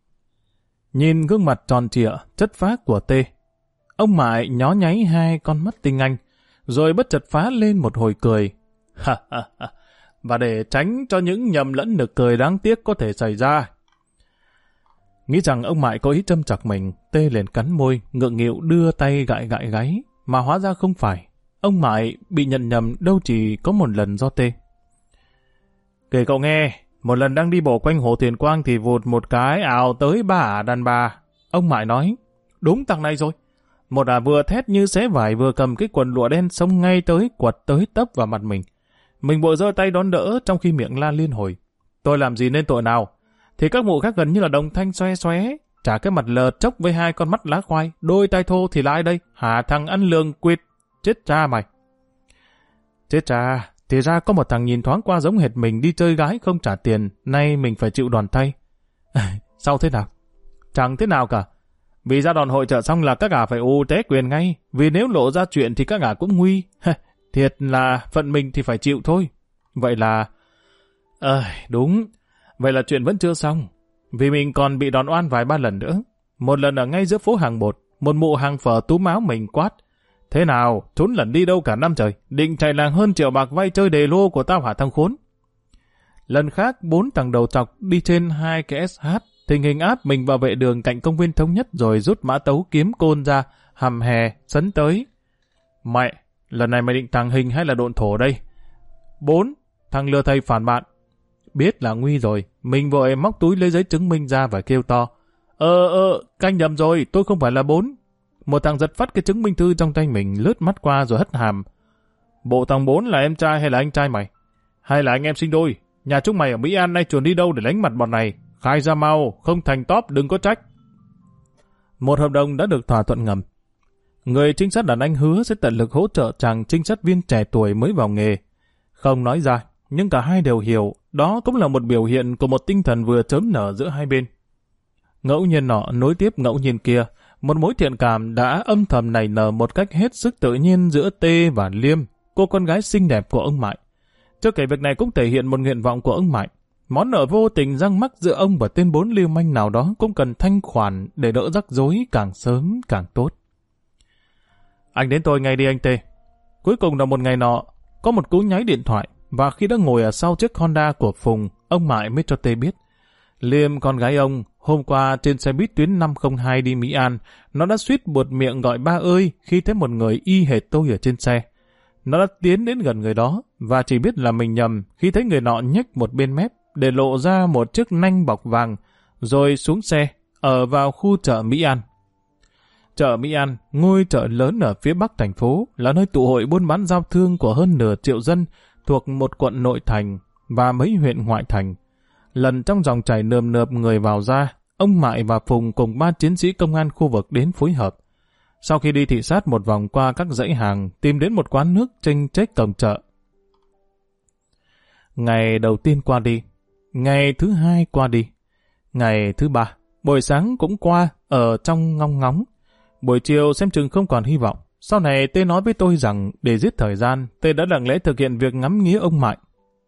Nhìn gương mặt tròn trịa, chất phác của Tê, ông Mại nhó nháy hai con mắt tinh anh, rồi bất chợt phá lên một hồi cười. Ha ha ha. Và để tránh cho những nhầm lẫn nực cười đáng tiếc có thể xảy ra. Nghĩ rằng ông Mại có ý châm chọc mình, Tê liền cắn môi, ngượng nghịu đưa tay gãi gãi gáy, mà hóa ra không phải. Ông Mại bị nhận nhầm đâu chỉ có một lần do Tê. Kể cậu nghe, một lần đang đi bộ quanh hồ Thuyền Quang thì vụt một cái ào tới 3 ả đàn bà. Ông Mại nói, đúng thằng này rồi. Một ả vừa thét như xé vải vừa cầm cái quần lụa đen xông ngay tới quật tới tấp vào mặt mình. Mình vội giơ tay đón đỡ trong khi miệng la liên hồi. Tôi làm gì nên tội nào? Thì các mụ khác gần như là đồng thanh xoe xoé, trả cái mặt lờ chốc với hai con mắt lá khoai, đôi tay thô thì là ai đây? Hả thằng ăn lương quỵt, chết cha mày. Chết cha, thì ra có một thằng nhìn thoáng qua giống hệt mình đi chơi gái không trả tiền, nay mình phải chịu đòn thay. Sao thế nào? Chẳng thế nào cả. Vì ra đòn hội chợ xong là các ả phải té quyền ngay, vì nếu lộ ra chuyện thì các ả cũng nguy. Thiệt là phận mình thì phải chịu thôi. Vậy là... đúng. Vậy là chuyện vẫn chưa xong. Vì mình còn bị đòn oan vài ba lần nữa. Một lần ở ngay giữa phố hàng bột, một mụ hàng phở túm áo mình quát. Thế nào, trốn lần đi đâu cả năm trời, định chạy làng hơn 1 triệu bạc vay chơi đề lô của tao hả thằng khốn. Lần khác, 4 thằng đầu trọc đi trên 2 cái SH, tình hình áp mình vào vệ đường cạnh công viên Thống Nhất rồi rút mã tấu kiếm côn ra, hầm hè, sấn tới. Mẹ, lần này mày định tàng hình hay là độn thổ đây? 4. Thằng lừa thầy phản bạn. Biết là nguy rồi, mình vội móc túi lấy giấy chứng minh ra và kêu to. Canh nhầm rồi, tôi không phải là 4. Một thằng giật phát cái chứng minh thư trong tay mình, lướt mắt qua rồi hất hàm. Bộ thằng 4 là em trai hay là anh trai mày? Hay là anh em sinh đôi? Nhà chúng mày ở Mỹ An nay chuồn đi đâu để đánh mặt bọn này? Khai ra mau, không thành tóp đừng có trách. Một hợp đồng đã được thỏa thuận ngầm. Người trinh sát đàn anh hứa sẽ tận lực hỗ trợ chàng trinh sát viên trẻ tuổi mới vào nghề. Không nói ra, nhưng cả hai đều hiểu đó cũng là một biểu hiện của một tinh thần vừa chớm nở giữa hai bên. Ngẫu nhiên nọ nối tiếp ngẫu nhiên kia, một mối thiện cảm đã âm thầm nảy nở một cách hết sức tự nhiên giữa Tê và Liêm, cô con gái xinh đẹp của ông Mại. Chưa kể việc này cũng thể hiện một nguyện vọng của ông Mại. Món nợ vô tình răng mắc giữa ông và tên 4 lưu manh nào đó cũng cần thanh khoản để đỡ rắc rối càng sớm càng tốt. Anh đến tôi ngay đi anh Tê. Cuối cùng là một ngày nọ, có một cú nháy điện thoại, và khi đã ngồi ở sau chiếc Honda của Phùng, ông Mại mới cho Tê biết. Liêm con gái ông, hôm qua trên xe buýt tuyến 502 đi Mỹ An, nó đã suýt buột miệng gọi ba ơi khi thấy một người y hệt tôi ở trên xe. Nó đã tiến đến gần người đó, và chỉ biết là mình nhầm khi thấy người nọ nhếch một bên mép để lộ ra một chiếc nanh bọc vàng, rồi xuống xe, ở vào khu chợ Mỹ An. Chợ Mỹ An, ngôi chợ lớn ở phía bắc thành phố, là nơi tụ hội buôn bán giao thương của hơn nửa triệu dân thuộc một quận nội thành và mấy huyện ngoại thành. Lần trong dòng chảy nườm nượp người vào ra, ông Mại và Phùng cùng 3 chiến sĩ công an khu vực đến phối hợp. Sau khi đi thị sát một vòng qua các dãy hàng, tìm đến một quán nước chênh chếch cổng chợ. Ngày đầu tiên qua đi, ngày thứ hai qua đi, ngày thứ ba, buổi sáng cũng qua, ở trong ngong ngóng. Buổi chiều xem chừng không còn hy vọng. Sau này Tê nói với tôi rằng để giết thời gian, Tê đã lặng lẽ thực hiện việc ngắm nghía ông Mại.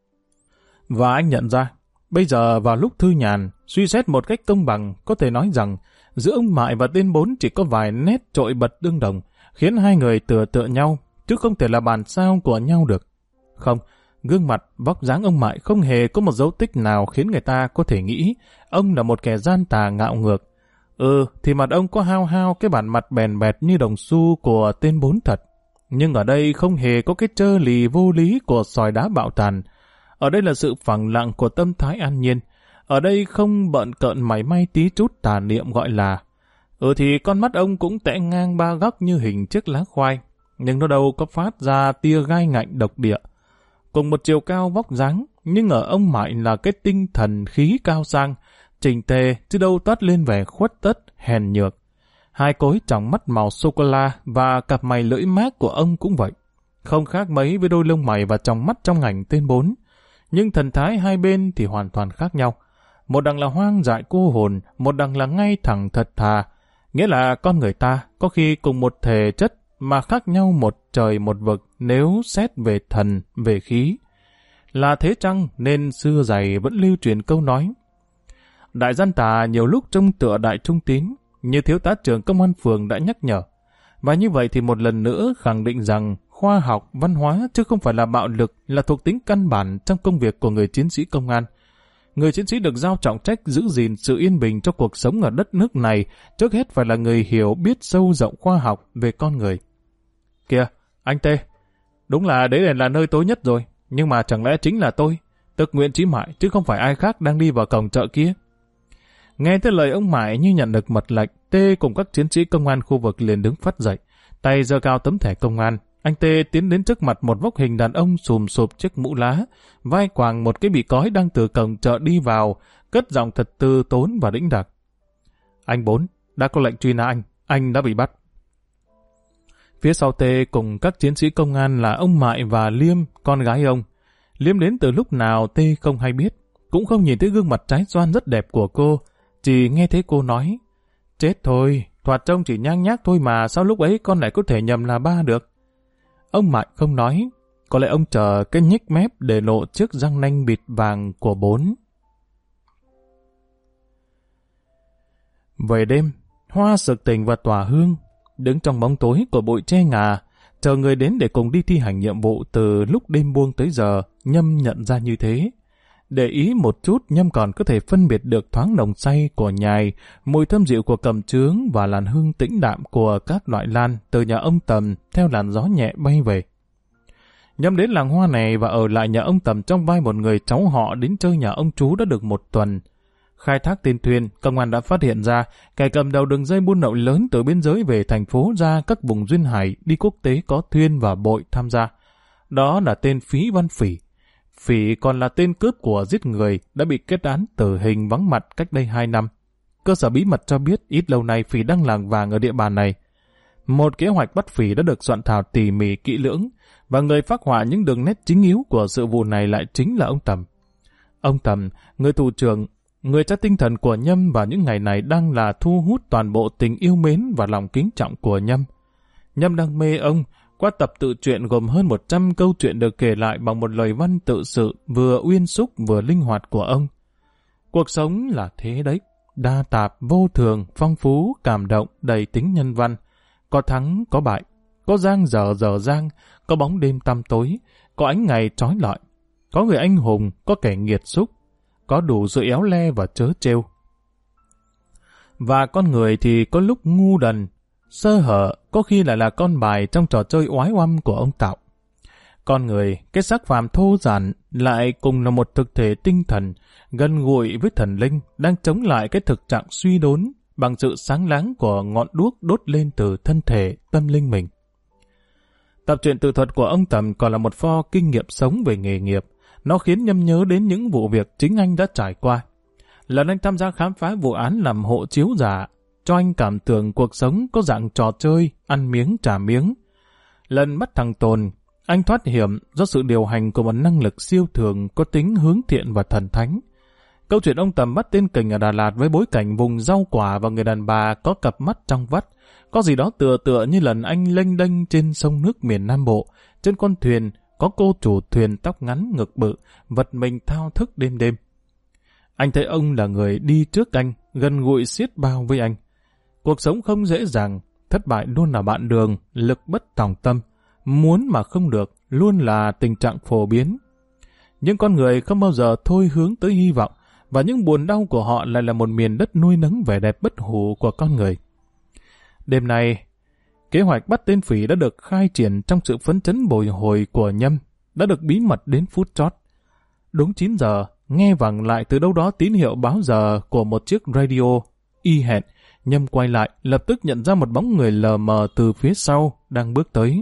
Và anh nhận ra, bây giờ vào lúc thư nhàn, suy xét một cách công bằng, có thể nói rằng giữa ông Mại và tên Bốn chỉ có vài nét trội bật tương đồng, khiến hai người tựa nhau, chứ không thể là bản sao của nhau được. Không, gương mặt, vóc dáng ông Mại không hề có một dấu tích nào khiến người ta có thể nghĩ ông là một kẻ gian tà ngạo ngược. Thì mặt ông có hao hao cái bản mặt bèn bẹt như đồng xu của tên Bốn thật. Nhưng ở đây không hề có cái trơ lì vô lý của sỏi đá bạo tàn. Ở đây là sự phẳng lặng của tâm thái an nhiên. Ở đây không bận cợn mảy may tí chút tà niệm gọi là. Thì con mắt ông cũng tẽ ngang ba góc như hình chiếc lá khoai. Nhưng nó đâu có phát ra tia gai ngạnh độc địa. Cùng một chiều cao vóc dáng, nhưng ở ông Mại là cái tinh thần khí cao sang, chỉnh tề chứ đâu toát lên vẻ khuất tất, hèn nhược. Hai cối tròng mắt màu sô-cô-la và cặp mày lưỡi mát của ông cũng vậy. Không khác mấy với đôi lông mày và tròng mắt trong ảnh tên Bốn. Nhưng thần thái hai bên thì hoàn toàn khác nhau. Một đằng là hoang dại cô hồn, một đằng là ngay thẳng thật thà. Nghĩa là con người ta có khi cùng một thể chất mà khác nhau một trời một vực nếu xét về thần, về khí. Là thế chăng nên xưa dày vẫn lưu truyền câu nói. Đại gian tà nhiều lúc trông tựa đại trung tín, như thiếu tá trưởng công an phường đã nhắc nhở. Và như vậy thì một lần nữa khẳng định rằng khoa học, văn hóa chứ không phải là bạo lực là thuộc tính căn bản trong công việc của người chiến sĩ công an. Người chiến sĩ được giao trọng trách giữ gìn sự yên bình cho cuộc sống ở đất nước này, trước hết phải là người hiểu biết sâu rộng khoa học về con người. Kìa, anh Tê, đúng là đấy là nơi tối nhất rồi, nhưng mà chẳng lẽ chính là tôi, tức Nguyễn Chí Mại, chứ không phải ai khác đang đi vào cổng chợ kia. Nghe tới lời ông Mại như nhận được mật lệnh, Tê cùng các chiến sĩ công an khu vực liền đứng phắt dậy, tay giơ cao tấm thẻ công an. Anh Tê tiến đến trước mặt một vóc hình đàn ông xùm xụp chiếc mũ lá, vai quàng một cái bị cói đang từ cổng chợ đi vào, cất giọng thật tư tốn và đĩnh đạc. Anh Bốn, đã có lệnh truy nã anh đã bị bắt. Phía sau Tê cùng các chiến sĩ công an là ông Mại và Liêm, con gái ông. Liêm đến từ lúc nào Tê không hay biết, cũng không nhìn thấy gương mặt trái xoan rất đẹp của cô, chỉ nghe thấy cô nói, chết thôi, thoạt trông chỉ nhang nhác thôi mà sao lúc ấy con lại có thể nhầm là ba được. Ông Mại không nói, có lẽ ông chờ cái nhếch mép để lộ chiếc răng nanh bịt vàng của Bốn. Về đêm, Hoa sực tỉnh và tỏa hương, đứng trong bóng tối của bụi tre ngà, chờ người đến để cùng đi thi hành nhiệm vụ từ lúc đêm buông tới giờ, Nhâm nhận ra như thế. Để ý một chút, Nhâm còn có thể phân biệt được thoáng nồng say của nhài, mùi thơm dịu của cầm chướng và làn hương tĩnh đạm của các loại lan từ nhà ông Tầm theo làn gió nhẹ bay về. Nhâm đến làng hoa này và ở lại nhà ông Tầm trong vai một người cháu họ đến chơi nhà ông chú đã được một tuần. Khai thác tên thuyền, công an đã phát hiện ra kẻ cầm đầu đường dây buôn lậu lớn từ biên giới về thành phố ra các vùng duyên hải đi quốc tế có thuyền và bội tham gia. Đó là tên Phí Văn Phỉ. Phỉ còn là tên cướp của giết người đã bị kết án tử hình vắng mặt cách đây 2 năm. Cơ sở bí mật cho biết ít lâu nay Phỉ đang làng vàng ở địa bàn này. Một kế hoạch bắt Phỉ đã được soạn thảo tỉ mỉ kỹ lưỡng và người phác họa những đường nét chính yếu của sự vụ này lại chính là ông Tầm. Ông Tầm, người thủ trưởng, người cha tinh thần của Nhâm vào những ngày này đang là thu hút toàn bộ tình yêu mến và lòng kính trọng của Nhâm. Nhâm đang mê ông qua tập tự truyện gồm hơn 100 câu chuyện được kể lại bằng một lời văn tự sự vừa uyên xúc vừa linh hoạt của ông. Cuộc sống là thế đấy, đa tạp, vô thường, phong phú, cảm động, đầy tính nhân văn. Có thắng, có bại, có giang dở giang, có bóng đêm tăm tối, có ánh ngày trói lọi, có người anh hùng, có kẻ nghiệt xúc, có đủ sự éo le và trớ trêu. Và con người thì có lúc ngu đần, sơ hở, có khi lại là con bài trong trò chơi oái oăm của ông Tạo. Con người, cái xác phàm thô giản, lại cùng là một thực thể tinh thần, gần gũi với thần linh, đang chống lại cái thực trạng suy đốn bằng sự sáng láng của ngọn đuốc đốt lên từ thân thể, tâm linh mình. Tập truyện tự thuật của ông Tầm còn là một pho kinh nghiệm sống về nghề nghiệp. Nó khiến Nhâm nhớ đến những vụ việc chính anh đã trải qua. Lần anh tham gia khám phá vụ án làm hộ chiếu giả cho anh cảm tưởng cuộc sống có dạng trò chơi, ăn miếng trả miếng. Lần bắt thằng Tồn, anh thoát hiểm do sự điều hành của một năng lực siêu thường có tính hướng thiện và thần thánh. Câu chuyện ông Tầm bắt tên Kình ở Đà Lạt với bối cảnh vùng rau quả và người đàn bà có cặp mắt trong vắt, có gì đó tựa như lần anh lênh đênh trên sông nước miền Nam Bộ, trên con thuyền có cô chủ thuyền tóc ngắn ngực bự, vật mình thao thức đêm đêm. Anh thấy ông là người đi trước anh, gần gũi xiết bao với anh. Cuộc sống không dễ dàng, thất bại luôn là bạn đường, lực bất tòng tâm, muốn mà không được luôn là tình trạng phổ biến. Nhưng con người không bao giờ thôi hướng tới hy vọng, và những buồn đau của họ lại là một miền đất nuôi nấng vẻ đẹp bất hủ của con người. Đêm nay, kế hoạch bắt tên phỉ đã được khai triển trong sự phấn chấn bồi hồi của Nhâm, đã được bí mật đến phút chót. Đúng 9 giờ, nghe vẳng lại từ đâu đó tín hiệu báo giờ của một chiếc radio y hệt. Nhâm quay lại, lập tức nhận ra một bóng người lờ mờ từ phía sau đang bước tới.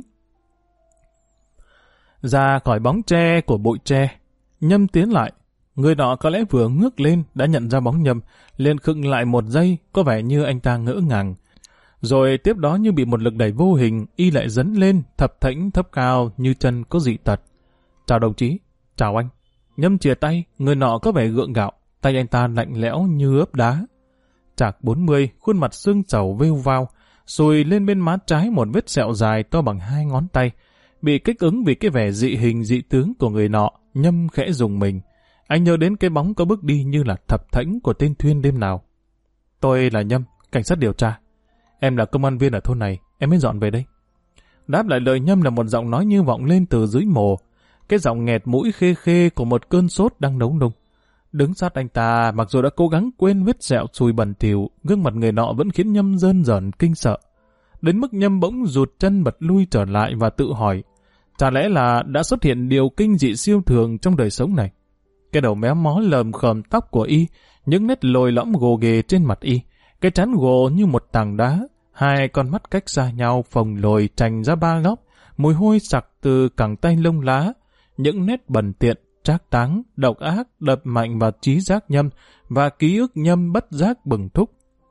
Ra khỏi bóng tre của bụi tre, Nhâm tiến lại. Người nọ có lẽ vừa ngước lên đã nhận ra bóng Nhâm, liền khựng lại một giây, có vẻ như anh ta ngỡ ngàng. Rồi tiếp đó như bị một lực đẩy vô hình, y lại dấn lên, thập thảnh thấp cao như chân có dị tật. Chào đồng chí, chào anh. Nhâm chìa tay, người nọ có vẻ gượng gạo, tay anh ta lạnh lẽo như ướp đá. Trạc 40, khuôn mặt xương trầu vêu vao, sùi lên bên má trái một vết sẹo dài to bằng 2 ngón tay. Bị kích ứng vì cái vẻ dị hình dị tướng của người nọ, Nhâm khẽ rùng mình. Anh nhớ đến cái bóng có bước đi như là thập thảnh của tên Thuyên đêm nào. Tôi là Nhâm, cảnh sát điều tra. Em là công an viên ở thôn này, em mới dọn về đây. Đáp lại lời Nhâm là một giọng nói như vọng lên từ dưới mồ. Cái giọng nghẹt mũi khê khê của một cơn sốt đang nấu nung. Đứng sát anh ta, mặc dù đã cố gắng quên vết sẹo sùi bẩn thỉu, gương mặt người nọ vẫn khiến Nhâm rơn rợn kinh sợ. Đến mức Nhâm bỗng rụt chân bật lui trở lại và tự hỏi, chả lẽ là đã xuất hiện điều kinh dị siêu thường trong đời sống này? Cái đầu méo mó lờm khờm tóc của y, những nét lồi lõm gồ ghề trên mặt y, cái trán gồ như một tảng đá, hai con mắt cách xa nhau phồng lồi trành ra 3 góc, mùi hôi sặc từ cẳng tay lông lá, những nét bẩn tiện, trác táng, độc ác đập mạnh vào trí giác Nhâm và ký ức Nhâm bất giác bừng thúc.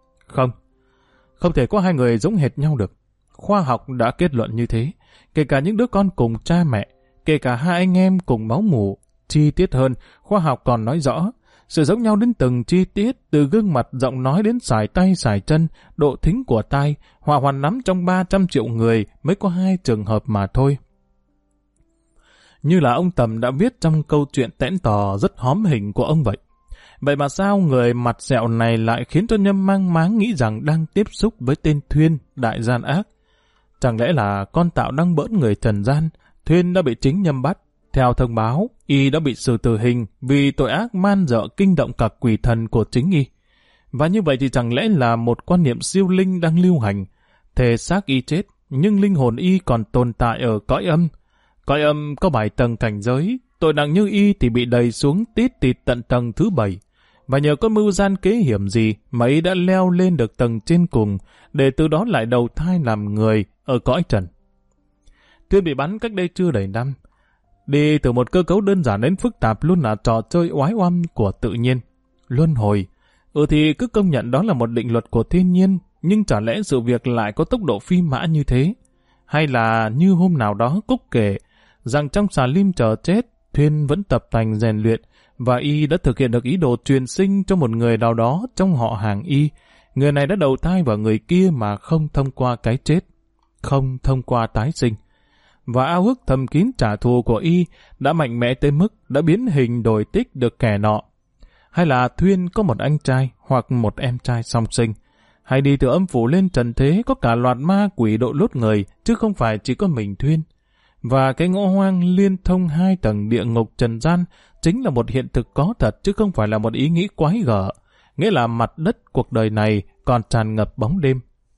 Không thể có hai người giống hệt nhau được. Khoa học đã kết luận như thế, kể cả những đứa con cùng cha mẹ, kể cả hai anh em cùng máu mủ. Chi tiết hơn, khoa học còn nói rõ, sự giống nhau đến từng chi tiết, từ gương mặt, giọng nói đến sải tay sải chân, độ thính của tai, hòa hoàn lắm trong 300 triệu người mới có 2 trường hợp mà thôi. Như là ông Tầm đã viết trong câu chuyện tẽn tò rất hóm hình của ông vậy. Vậy mà sao người mặt sẹo này lại khiến cho Nhâm mang máng nghĩ rằng đang tiếp xúc với tên Thuyên, đại gian ác? Chẳng lẽ là con tạo đang bỡn người trần gian, Thuyên đã bị chính Nhâm bắt. Theo thông báo, y đã bị xử tử hình vì tội ác man dợ kinh động cả quỷ thần của chính y. Và như vậy thì chẳng lẽ là một quan niệm siêu linh đang lưu hành, thể xác y chết, nhưng linh hồn y còn tồn tại ở cõi âm. Cõi âm có 7 tầng cảnh giới, tội nặng như y thì bị đẩy xuống tít tịt tận tầng thứ 7. Và nhờ có mưu gian kế hiểm gì mà y đã leo lên được tầng trên cùng, để từ đó lại đầu thai làm người ở cõi trần. Thuyên bị bắn cách đây chưa đầy năm. Đi từ một cơ cấu đơn giản đến phức tạp luôn là trò chơi oái oăm của tự nhiên. Luân hồi. Thì cứ công nhận đó là một định luật của thiên nhiên, nhưng chả lẽ sự việc lại có tốc độ phi mã như thế? Hay là như hôm nào đó Cúc kể, rằng trong xà lim chờ chết, Thuyên vẫn tập tành rèn luyện, và y đã thực hiện được ý đồ truyền sinh cho một người nào đó trong họ hàng y. Người này đã đầu thai vào người kia mà không thông qua cái chết, không thông qua tái sinh. Và ao ước thầm kín trả thù của y đã mạnh mẽ tới mức đã biến hình đổi tích được kẻ nọ. Hay là Thuyên có một anh trai hoặc một em trai song sinh, hay đi từ âm phủ lên trần thế có cả loạt ma quỷ đội lốt người, chứ không phải chỉ có mình Thuyên. Và cái ngõ hoang liên thông 2 tầng địa ngục trần gian chính là một hiện thực có thật, chứ không phải là một ý nghĩ quái gở, nghĩa là mặt đất cuộc đời này còn tràn ngập bóng đêm.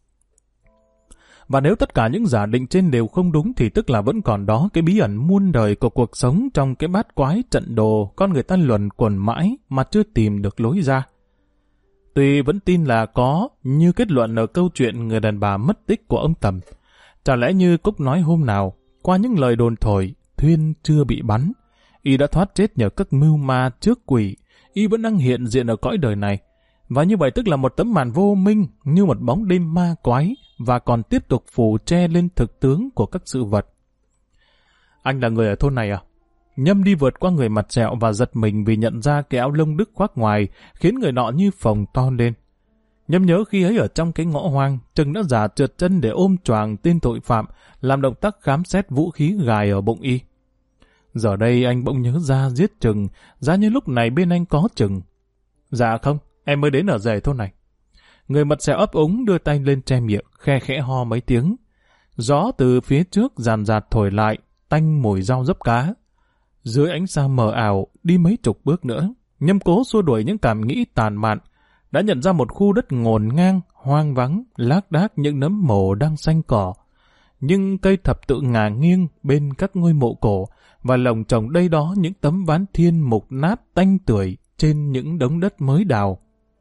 Và nếu tất cả những giả định trên đều không đúng thì tức là vẫn còn đó cái bí ẩn muôn đời của cuộc sống trong cái bát quái trận đồ con người ta luẩn quẩn mãi mà chưa tìm được lối ra. Tuy vẫn tin là có, như kết luận ở câu chuyện người đàn bà mất tích của ông Tầm. Chả lẽ như Cúc nói hôm nào, qua những lời đồn thổi, Thuyên chưa bị bắn. Y đã thoát chết nhờ các mưu ma trước quỷ, y vẫn đang hiện diện ở cõi đời này. Và như vậy tức là một tấm màn vô minh như một bóng đêm ma quái và còn tiếp tục phủ che lên thực tướng của các sự vật. Anh là người ở thôn này à? Nhâm đi vượt qua người mặt sẹo và giật mình vì nhận ra cái áo lông đức khoác ngoài khiến người nọ như phồng to lên. Nhâm nhớ khi ấy ở trong cái ngõ hoang, Trừng đã giả trượt chân để ôm choàng tên tội phạm, làm động tác khám xét vũ khí gài ở bụng y. Giờ đây anh bỗng nhớ ra giết Trừng, giá như lúc này bên anh có Trừng. Dạ không, em mới đến ở rể thôn này. Người mặt sẹo ấp úng đưa tay lên che miệng, khe khẽ ho mấy tiếng. Gió từ phía trước ràn rạt thổi lại, tanh mùi rau dấp cá. Dưới ánh sao mờ ảo, đi mấy chục bước nữa, Nhâm cố xua đuổi những cảm nghĩ tàn mạn, đã nhận ra một khu đất ngổn ngang, hoang vắng, lác đác những nấm mồ đang xanh cỏ. Nhưng cây thập tự ngả nghiêng bên các ngôi mộ cổ và lồng chồng đây đó những tấm ván thiên mục nát tanh tưởi trên những đống đất mới đào.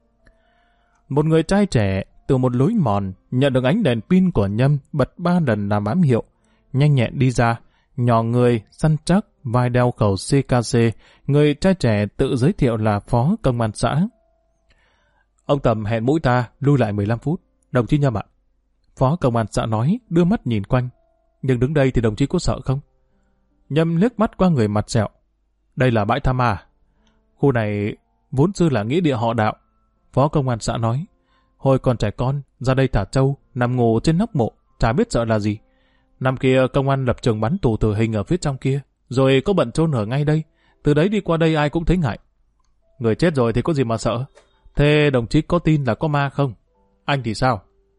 Một người trai trẻ từ một lối mòn nhận được ánh đèn pin của Nhâm bật 3 lần làm ám hiệu, nhanh nhẹn đi ra, nhỏ người, săn chắc, vai đeo khẩu CKC, người trai trẻ tự giới thiệu là phó công an xã. Ông Tầm hẹn mũi ta lui lại 15 phút. Đồng chí Nhâm ạ. Phó công an xã nói, đưa mắt nhìn quanh. Nhưng đứng đây thì đồng chí có sợ không? Nhâm liếc mắt qua người mặt sẹo. Đây là bãi tha ma. Khu này vốn dư là nghĩa địa họ Đạo. Phó công an xã nói. Hồi còn trẻ con, ra đây thả trâu, nằm ngủ trên nóc mộ, chả biết sợ là gì. Năm kia công an lập trường bắn tù tử hình ở phía trong kia, rồi có bận chôn ở ngay đây. Từ đấy đi qua đây ai cũng thấy ngại. Người chết rồi thì có gì mà sợ. Thế đồng chí có tin là có ma không? Anh thì sao?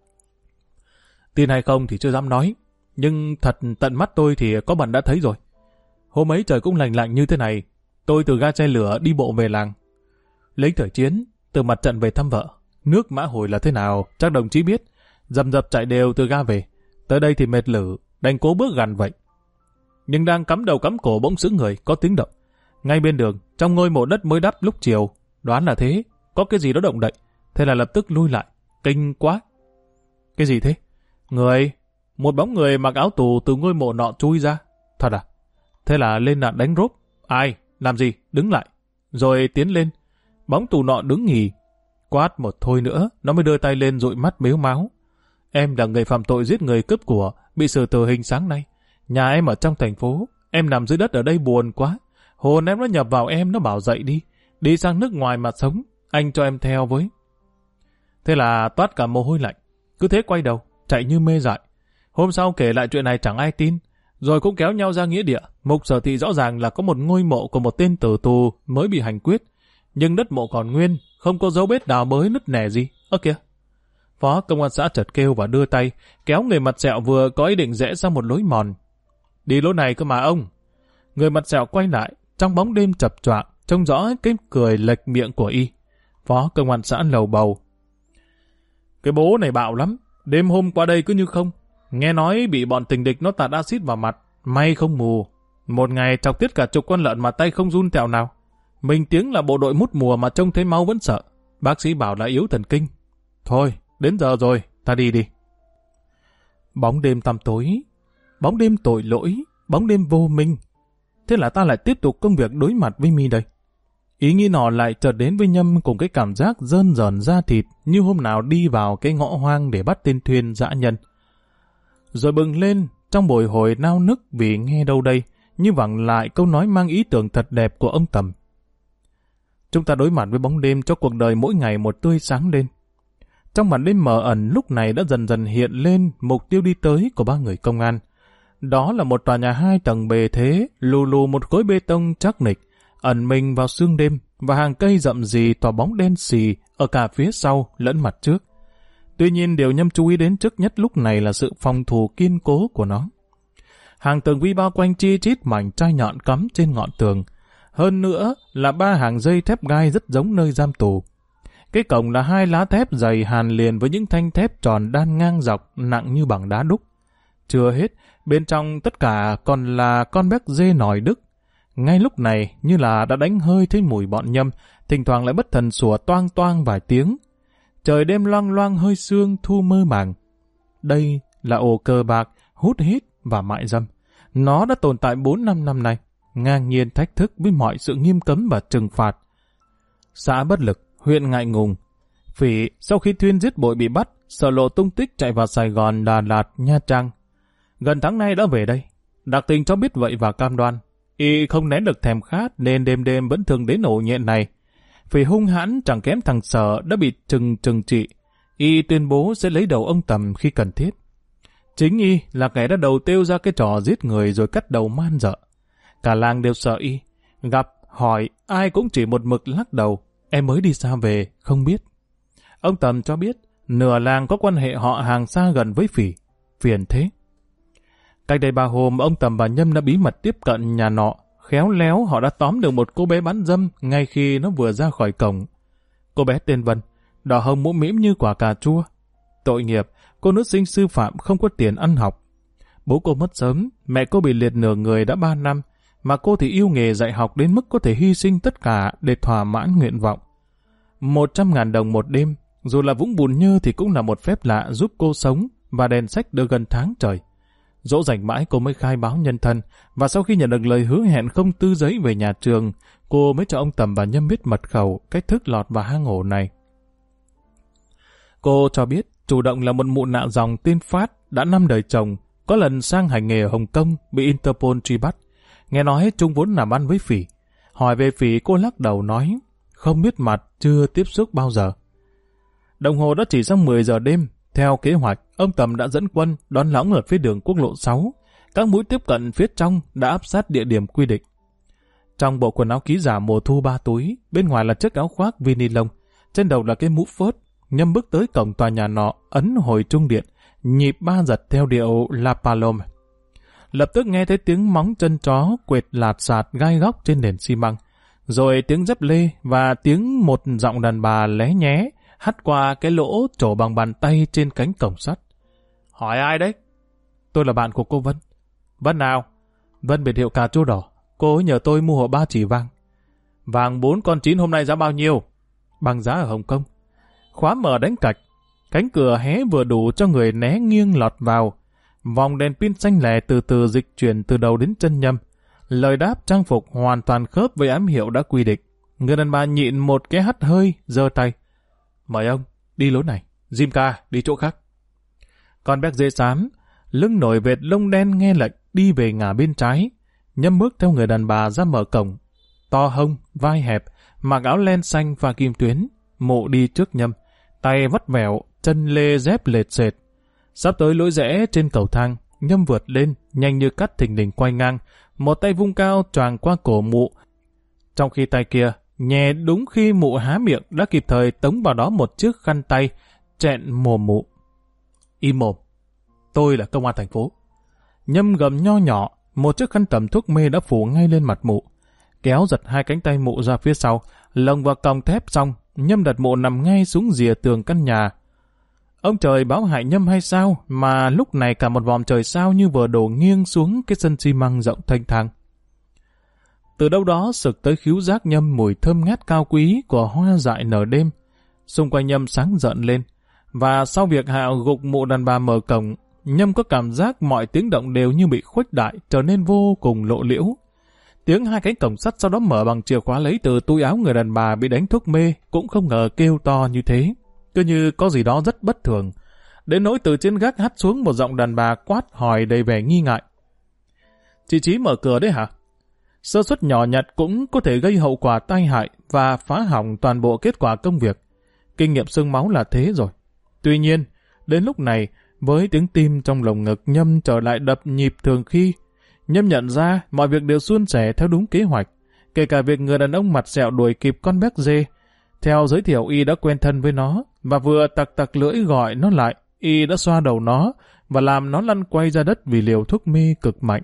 Tin hay không thì chưa dám nói. Nhưng thật tận mắt tôi thì có bạn đã thấy rồi. Hôm ấy trời cũng lạnh lạnh như thế này. Tôi từ ga xe lửa đi bộ về làng. Lính thời chiến, từ mặt trận về thăm vợ. Nước Mã Hồi là thế nào, chắc đồng chí biết. Dầm dập chạy đều từ ga về. Tới đây thì mệt lử, đành cố bước gần vậy. Nhưng đang cắm đầu cắm cổ bỗng sững người, có tiếng động. Ngay bên đường, trong ngôi mộ đất mới đắp lúc chiều. Đoán là thế, có cái gì đó động đậy. Thế là lập tức lui lại. Kinh quá. Cái gì thế? Người. Một bóng người mặc áo tù từ ngôi mộ nọ chui ra. Thật à? Thế là lên nạn đánh rốp. Ai? Làm gì? Đứng lại. Rồi tiến lên. Bóng tù nọ đứng nghỉ. Quát một thôi nữa, nó mới đưa tay lên dụi mắt mếu máo. Em là người phạm tội giết người cướp của, bị xử tử hình sáng nay. Nhà em ở trong thành phố, em nằm dưới đất ở đây buồn quá. Hồn em nó nhập vào em, nó bảo dậy đi. Đi sang nước ngoài mà sống, anh cho em theo với. Thế là toát cả mồ hôi lạnh. Cứ thế quay đầu, chạy như mê dại. Hôm sau kể lại chuyện này chẳng ai tin. Rồi cũng kéo nhau ra nghĩa địa. Mục Sở Thị rõ ràng là có một ngôi mộ của một tên tử tù mới bị hành quyết. Nhưng đất mộ còn nguyên, không có dấu vết đào bới nứt nẻ gì. Ơ kìa. Phó công an xã chợt kêu và đưa tay, kéo người mặt sẹo vừa có ý định rẽ sang một lối mòn. Đi lối này cơ mà ông. Người mặt sẹo quay lại, trong bóng đêm chập choạng, trông rõ cái cười lệch miệng của y. Phó công an xã lầu bầu. Cái bố này bạo lắm, đêm hôm qua đây cứ như không. Nghe nói bị bọn tình địch nó tạt axit vào mặt, may không mù. Một ngày chọc tiết cả chục con lợn mà tay không run tẹo nào. Mình tiếng là bộ đội mút mùa mà trông thấy máu vẫn sợ. Bác sĩ bảo là yếu thần kinh. Thôi, đến giờ rồi, ta đi đi. Bóng đêm tăm tối, bóng đêm tội lỗi, bóng đêm vô minh. Thế là ta lại tiếp tục công việc đối mặt với mi đây. Ý nghĩ nọ lại chợt đến với Nhâm cùng cái cảm giác rơn rợn da thịt như hôm nào đi vào cái ngõ hoang để bắt tên thuyền dã nhân. Rồi bừng lên trong bồi hồi nao nức vì nghe đâu đây như vẳng lại câu nói mang ý tưởng thật đẹp của ông Tầm. Chúng ta đối mặt với bóng đêm cho cuộc đời mỗi ngày một tươi sáng lên. Trong màn đêm mờ ẩn lúc này đã dần dần hiện lên mục tiêu đi tới của ba người công an. Đó là một tòa nhà 2 tầng bề thế, lù lù một khối bê tông chắc nịch, ẩn mình vào sương đêm và hàng cây rậm rì tỏa bóng đen xì ở cả phía sau lẫn mặt trước. Tuy nhiên điều Nhâm chú ý đến trước nhất lúc này là sự phòng thủ kiên cố của nó. Hàng tường vi bao quanh chi chít mảnh chai nhọn cắm trên ngọn tường. Hơn nữa là 3 hàng dây thép gai rất giống nơi giam tù. Cái cổng là 2 lá thép dày hàn liền với những thanh thép tròn đan ngang dọc nặng như bằng đá đúc. Chưa hết, bên trong tất cả còn là con béc dê nòi Đức. Ngay lúc này như là đã đánh hơi thấy mùi bọn Nhâm, thỉnh thoảng lại bất thần sủa toang toang vài tiếng. Trời đêm loang loang hơi sương thu mơ màng. Đây là ổ cờ bạc, hút hít và mại dâm. Nó đã tồn tại 4-5 năm nay, ngang nhiên thách thức với mọi sự nghiêm cấm và trừng phạt. Xã bất lực, huyện ngại ngùng. Phỉ sau khi Thuyên giết Bội bị bắt, sợ lộ tung tích chạy vào Sài Gòn, Đà Lạt, Nha Trang. Gần tháng nay đã về đây. Đặc Tình cho biết vậy và cam đoan. Y không nén được thèm khát nên đêm đêm vẫn thường đến ổ nhện này. Phỉ hung hãn chẳng kém thằng Sở đã bị trừng trị. Y tuyên bố sẽ lấy đầu ông Tầm khi cần thiết. Chính Y là kẻ đã đầu tiêu ra cái trò giết người rồi cắt đầu man dợ. Cả làng đều sợ Y. Gặp, hỏi, ai cũng chỉ một mực lắc đầu. Em mới đi xa về, không biết. Ông Tầm cho biết, nửa làng có quan hệ họ hàng xa gần với Phỉ. Phiền thế. Cách đây 3 hôm, ông Tầm và Nhâm đã bí mật tiếp cận nhà nọ. Khéo léo họ đã tóm được một cô bé bán dâm ngay khi nó vừa ra khỏi cổng. Cô bé tên Vân, đỏ hồng mũm mĩm như quả cà chua. Tội nghiệp, cô nữ sinh sư phạm không có tiền ăn học. Bố cô mất sớm, mẹ cô bị liệt nửa người đã 3 năm, mà cô thì yêu nghề dạy học đến mức có thể hy sinh tất cả để thỏa mãn nguyện vọng. 100.000 đồng một đêm, dù là vũng bùn nhơ thì cũng là một phép lạ giúp cô sống, và đèn sách được gần tháng trời. Dỗ dành mãi cô mới khai báo nhân thân, và sau khi nhận được lời hứa hẹn không tư giấy về nhà trường, cô mới cho ông Tầm và Nhâm biết mật khẩu, cách thức lọt vào hang ổ này. Cô cho biết chủ động là một mụ nạo dòng tên Phát, đã 5 đời chồng, có lần sang hành nghề ở Hồng Kông, bị Interpol truy bắt. Nghe nói Trung vốn làm ăn với Phỉ. Hỏi về Phỉ cô lắc đầu nói, không biết mặt, chưa tiếp xúc bao giờ. Đồng hồ đã chỉ sang 10 giờ đêm. Theo kế hoạch, ông Tầm đã dẫn quân đón lõng ở phía đường quốc lộ 6. Các mũi tiếp cận phía trong đã áp sát địa điểm quy định. Trong bộ quần áo ký giả mùa thu 3 túi, bên ngoài là chiếc áo khoác vi ni lông, trên đầu là cái mũ phớt. Nhâm bước tới cổng tòa nhà nọ, ấn hồi trung điện, nhịp 3 giật theo điệu La Paloma. Lập tức nghe thấy tiếng móng chân chó quệt lạt sạt gai góc trên nền xi măng, rồi tiếng dép lê và tiếng một giọng đàn bà lé nhé hắt qua cái lỗ trổ bằng bàn tay trên cánh cổng sắt. Hỏi ai đấy? Tôi là bạn của cô Vân. Vân nào? Vân biệt hiệu cà chua đỏ. Cô ấy nhờ tôi mua hộ 3 chỉ vàng. Vàng 4 con 9 hôm nay giá bao nhiêu? Bằng giá ở Hồng Kông. Khóa mở đánh cạch. Cánh cửa hé vừa đủ cho người né nghiêng lọt vào. Vòng đèn pin xanh lè từ từ dịch chuyển từ đầu đến chân Nhâm. Lời đáp trang phục hoàn toàn khớp với ám hiệu đã quy định. Người đàn bà nhịn một cái hắt hơi, giơ tay. Mời ông, đi lối này. Jim ca, đi chỗ khác. Con béc dê xám, lưng nổi vệt lông đen nghe lệnh, đi về ngả bên trái. Nhâm bước theo người đàn bà ra mở cổng. To hông, vai hẹp, mặc áo len xanh và kim tuyến. Mụ đi trước Nhâm, tay vắt vẻo, chân lê dép lệt sệt. Sắp tới lối rẽ trên cầu thang, Nhâm vượt lên, nhanh như cắt thình lình quay ngang. Một tay vung cao choàng qua cổ mụ. Trong khi tay kia, nhè đúng khi mụ há miệng đã kịp thời tống vào đó một chiếc khăn tay, chẹn mồm mụ. Im mồm. Tôi là công an thành phố. Nhâm gầm nho nhỏ, một chiếc khăn tẩm thuốc mê đã phủ ngay lên mặt mụ. Kéo giật 2 cánh tay mụ ra phía sau, lồng vào còng thép xong, Nhâm đặt mụ nằm ngay xuống rìa tường căn nhà. Ông trời báo hại Nhâm hay sao mà lúc này cả một vòm trời sao như vừa đổ nghiêng xuống cái sân xi măng rộng thênh thang. Từ đâu đó sực tới khứu giác Nhâm mùi thơm ngát cao quý của hoa dại nở đêm. Xung quanh Nhâm sáng rợn lên, và sau việc Hạo gục mụ đàn bà mở cổng, Nhâm có cảm giác mọi tiếng động đều như bị khuếch đại, trở nên vô cùng lộ liễu. Tiếng 2 cánh cổng sắt sau đó mở bằng chìa khóa lấy từ túi áo người đàn bà bị đánh thuốc mê cũng không ngờ kêu to như thế. Cứ như có gì đó rất bất thường. Đến nỗi từ trên gác hắt xuống một giọng đàn bà quát hỏi đầy vẻ nghi ngại. Chị Chí mở cửa đấy hả? Sơ suất nhỏ nhặt cũng có thể gây hậu quả tai hại và phá hỏng toàn bộ kết quả công việc. Kinh nghiệm xương máu là thế rồi. Tuy nhiên, đến lúc này, với tiếng tim trong lồng ngực Nhâm trở lại đập nhịp thường khi, Nhâm nhận ra mọi việc đều suôn sẻ theo đúng kế hoạch, kể cả việc người đàn ông mặt sẹo đuổi kịp con béc dê. Theo giới thiệu, y đã quen thân với nó, và vừa tặc lưỡi gọi nó lại, y đã xoa đầu nó và làm nó lăn quay ra đất vì liều thuốc mê cực mạnh.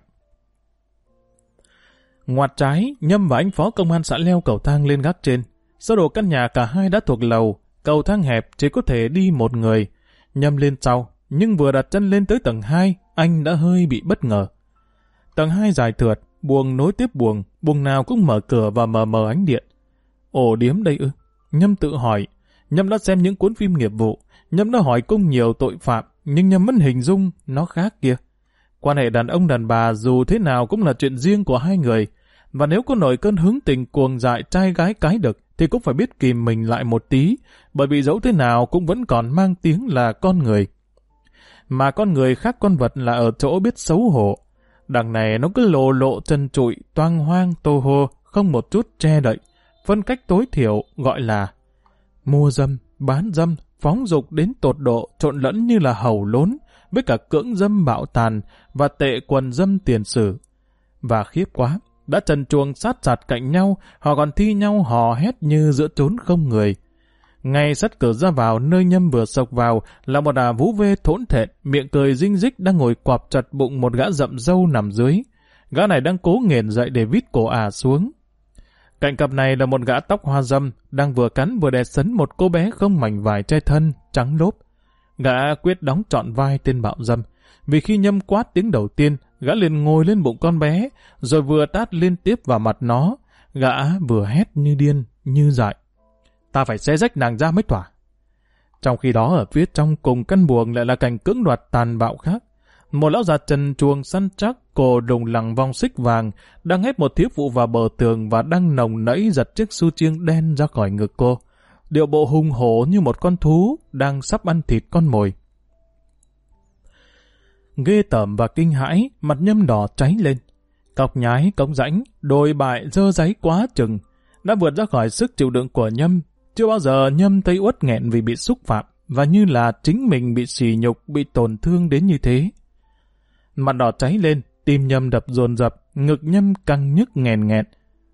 Ngoặt trái, Nhâm và anh phó công an xã leo cầu thang lên gác trên. Sơ đồ căn nhà cả hai đã thuộc lầu, cầu thang hẹp chỉ có thể đi một người. Nhâm lên sau, nhưng vừa đặt chân lên tới tầng 2, anh đã hơi bị bất ngờ. Tầng 2 dài thượt, buồng nối tiếp buồng, buồng nào cũng mở cửa và mờ ánh điện. Ổ điếm đây ư? Nhâm tự hỏi. Nhâm đã xem những cuốn phim nghiệp vụ, Nhâm đã hỏi cung nhiều tội phạm, nhưng Nhâm vẫn hình dung nó khác kia. Quan hệ đàn ông đàn bà dù thế nào cũng là chuyện riêng của hai người, và nếu có nổi cơn hứng tình cuồng dại trai gái cái đực thì cũng phải biết kìm mình lại một tí, bởi vì dẫu thế nào cũng vẫn còn mang tiếng là con người. Mà con người khác con vật là ở chỗ biết xấu hổ. Đằng này nó cứ lộ lộ trần trụi, toang hoang, tô hô, không một chút che đậy. Phân cách tối thiểu gọi là mua dâm, bán dâm, phóng dục đến tột độ, trộn lẫn như là hầu lốn, với cả cưỡng dâm bạo tàn và tệ quần dâm tiền sử. Và khiếp quá, đã trần truồng sát sạt cạnh nhau, họ còn thi nhau hò hét như giữa chốn không người. Ngay sát cửa ra vào nơi Nhâm vừa sộc vào là một vú vê thỗn thẹn, miệng cười rinh rích đang ngồi quặp chặt bụng một gã rậm râu nằm dưới. Gã này đang cố nghển dậy để vít cổ xuống. Cạnh cặp này là một gã tóc hoa râm, đang vừa cắn vừa đè sấn một cô bé không mảnh vải che thân, trắng lốp. Gã quyết đóng trọn vai tên bạo dâm, vì khi Nhâm quát tiếng đầu tiên, gã liền ngồi lên bụng con bé, rồi vừa tát liên tiếp vào mặt nó. Gã vừa hét như điên, như dại. Ta phải xé rách nàng ra mới thỏa. Trong khi đó ở phía trong cùng căn buồng lại là cảnh cưỡng đoạt tàn bạo khác. Một lão già trần truồng săn chắc, cổ đùng lằng vòng xích vàng, đang ép một thiếu phụ vào bờ tường và đang nồng nẫy giật chiếc su chiêng đen ra khỏi ngực cô. Điệu bộ hung hổ như một con thú đang sắp ăn thịt con mồi. Ghê tởm và kinh hãi, mặt Nhâm đỏ cháy lên. Cọc nhái, cống rãnh, đồi bại dơ dáy quá chừng, đã vượt ra khỏi sức chịu đựng của Nhâm. Chưa bao giờ Nhâm thấy uất nghẹn vì bị xúc phạm, và như là chính mình bị sỉ nhục, bị tổn thương đến như thế. Mặt đỏ cháy lên, tim Nhâm đập dồn dập, ngực Nhâm căng nhức nghèn nghẹt.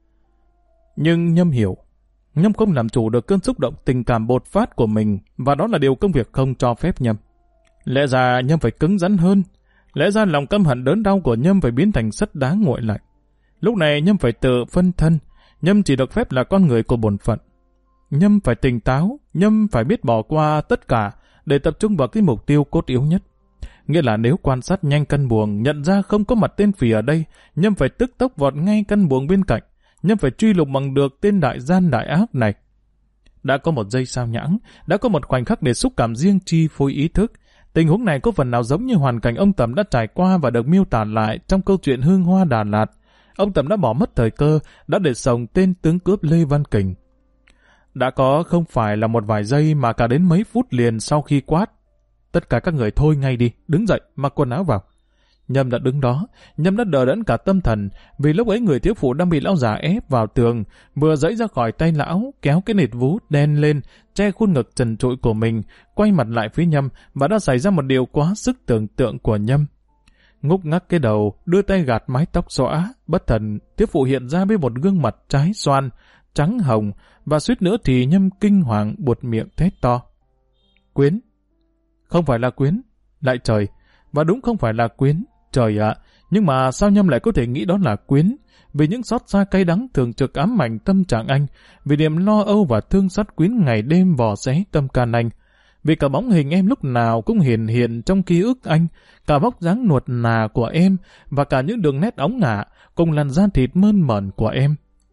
Nhưng Nhâm hiểu, Nhâm không làm chủ được cơn xúc động tình cảm bột phát của mình, và đó là điều công việc không cho phép Nhâm. Lẽ ra Nhâm phải cứng rắn hơn, lẽ ra lòng căm hận đớn đau của Nhâm phải biến thành sắt đá nguội lạnh. Lúc này Nhâm phải tự phân thân, Nhâm chỉ được phép là con người của bổn phận. Nhâm phải tỉnh táo, Nhâm phải biết bỏ qua tất cả để tập trung vào cái mục tiêu cốt yếu nhất. Nghĩa là nếu quan sát nhanh căn buồng, nhận ra không có mặt tên phỉ ở đây, Nhâm phải tức tốc vọt ngay căn buồng bên cạnh. Nhâm phải truy lùng bằng được tên đại gian đại ác này. Đã có một giây sao nhãng, đã có một khoảnh khắc để xúc cảm riêng chi phối ý thức. Tình huống này có phần nào giống như hoàn cảnh ông Tầm đã trải qua và được miêu tả lại trong câu chuyện Hương Hoa Đà Lạt. Ông Tầm đã bỏ mất thời cơ, đã để sồng tên tướng cướp Lê Văn Kình. Đã có không phải là một vài giây mà cả đến mấy phút liền sau khi quát. Tất cả các người thôi ngay đi, đứng dậy, mặc quần áo vào. Nhâm đã đứng đó, Nhâm đã đờ đẫn cả tâm thần, vì lúc ấy người thiếu phụ đang bị lão già ép vào tường, vừa giãy ra khỏi tay lão, kéo cái nịt vú đen lên, che khuôn ngực trần trụi của mình, quay mặt lại phía Nhâm, và đã xảy ra một điều quá sức tưởng tượng của Nhâm. Ngúc ngắc cái đầu, đưa tay gạt mái tóc xõa, bất thần, thiếu phụ hiện ra với một gương mặt trái xoan, trắng hồng, và suýt nữa thì Nhâm kinh hoàng buột miệng thét to. Quyến! Không phải là Quyến, lại trời! Và đúng không phải là Quyến, trời ạ! Nhưng mà sao Nhâm lại có thể nghĩ đó là Quyến? Vì những xót xa cay đắng thường trực ám ảnh tâm trạng anh, vì niềm lo âu và thương xót Quyến ngày đêm vò xé tâm can anh. Vì cả bóng hình em lúc nào cũng hiển hiện trong ký ức anh, cả vóc dáng nuột nà của em, và cả những đường nét óng ả, cùng làn da thịt mơn mởn của em.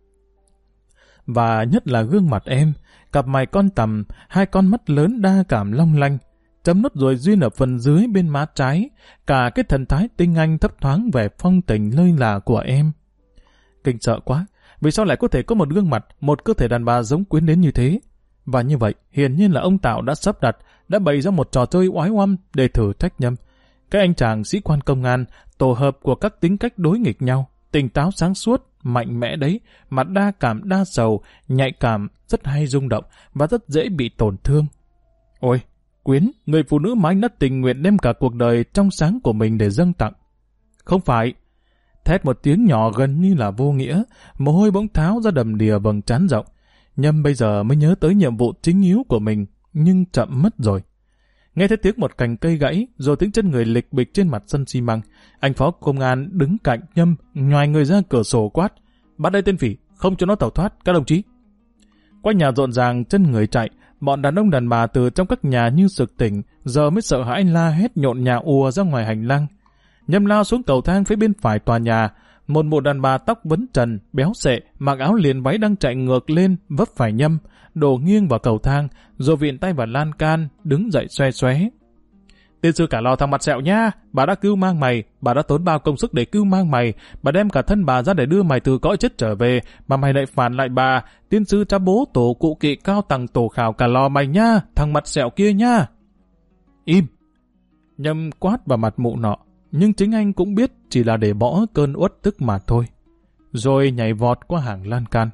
Và nhất là gương mặt em, cặp mày con tằm, hai con mắt lớn đa cảm long lanh, chấm nốt ruồi duyên ở phần dưới bên má trái, cả cái thần thái tinh anh thấp thoáng vẻ phong tình lơi là của em. Kinh sợ quá, vì sao lại có thể có một gương mặt, một cơ thể đàn bà giống Quyến đến như thế? Và như vậy, hiển nhiên là ông Tạo đã sắp đặt, đã bày ra một trò chơi oái oăm để thử thách Nhâm. Cái anh chàng sĩ quan công an, tổ hợp của các tính cách đối nghịch nhau, tỉnh táo sáng suốt, mạnh mẽ đấy, mà đa cảm đa sầu, nhạy cảm, rất hay rung động và rất dễ bị tổn thương. Ôi, Quyến, người phụ nữ mà anh đã tình nguyện đem cả cuộc đời trong sáng của mình để dâng tặng. Không phải. Thét một tiếng nhỏ gần như là vô nghĩa, mồ hôi bỗng tháo ra đầm đìa vầng trán rộng. Nhâm bây giờ mới nhớ tới nhiệm vụ chính yếu của mình, nhưng chậm mất rồi. Nghe thấy tiếng một cành cây gãy, rồi tiếng chân người lịch bịch trên mặt sân xi măng. Anh phó công an đứng cạnh Nhâm, nhoài người ra cửa sổ quát. Bắt đây tên phỉ, không cho nó tẩu thoát, các đồng chí. Quanh nhà rộn ràng chân người chạy, bọn đàn ông đàn bà từ trong các nhà như sực tỉnh, giờ mới sợ hãi la hét nhộn nhạo ùa ra ngoài hành lang. Nhâm lao xuống cầu thang phía bên phải tòa nhà, một bộ đàn bà tóc vấn trần, béo xệ, mặc áo liền váy đang chạy ngược lên, vấp phải Nhâm, đổ nghiêng vào cầu thang, rồi viện tay vào lan can, đứng dậy xoe xoé. Tiên sư Cả Lò thằng mặt sẹo nha, bà đã cứu mang mày, bà đã tốn bao công sức để cứu mang mày, bà đem cả thân bà ra để đưa mày từ cõi chết trở về, mà mày lại phản lại bà. Tiên sư cha bố tổ cụ kỵ cao tầng tổ khảo Cả Lò mày nha, thằng mặt sẹo kia nha. Im! Nhâm quát vào mặt mụ nọ, nhưng chính anh cũng biết chỉ là để bỏ cơn uất tức mà thôi. Rồi nhảy vọt qua hàng lan can.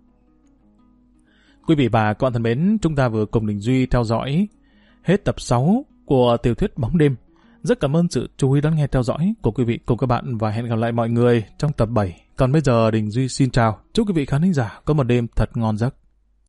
Quý vị và các bạn thân mến, chúng ta vừa cùng Đình Duy theo dõi hết tập 6 của tiểu thuyết Bóng Đêm. Rất cảm ơn sự chú ý đón nghe theo dõi của quý vị cùng các bạn và hẹn gặp lại mọi người trong tập 7. Còn bây giờ Đình Duy xin chào. Chúc quý vị khán thính giả có một đêm thật ngon giấc.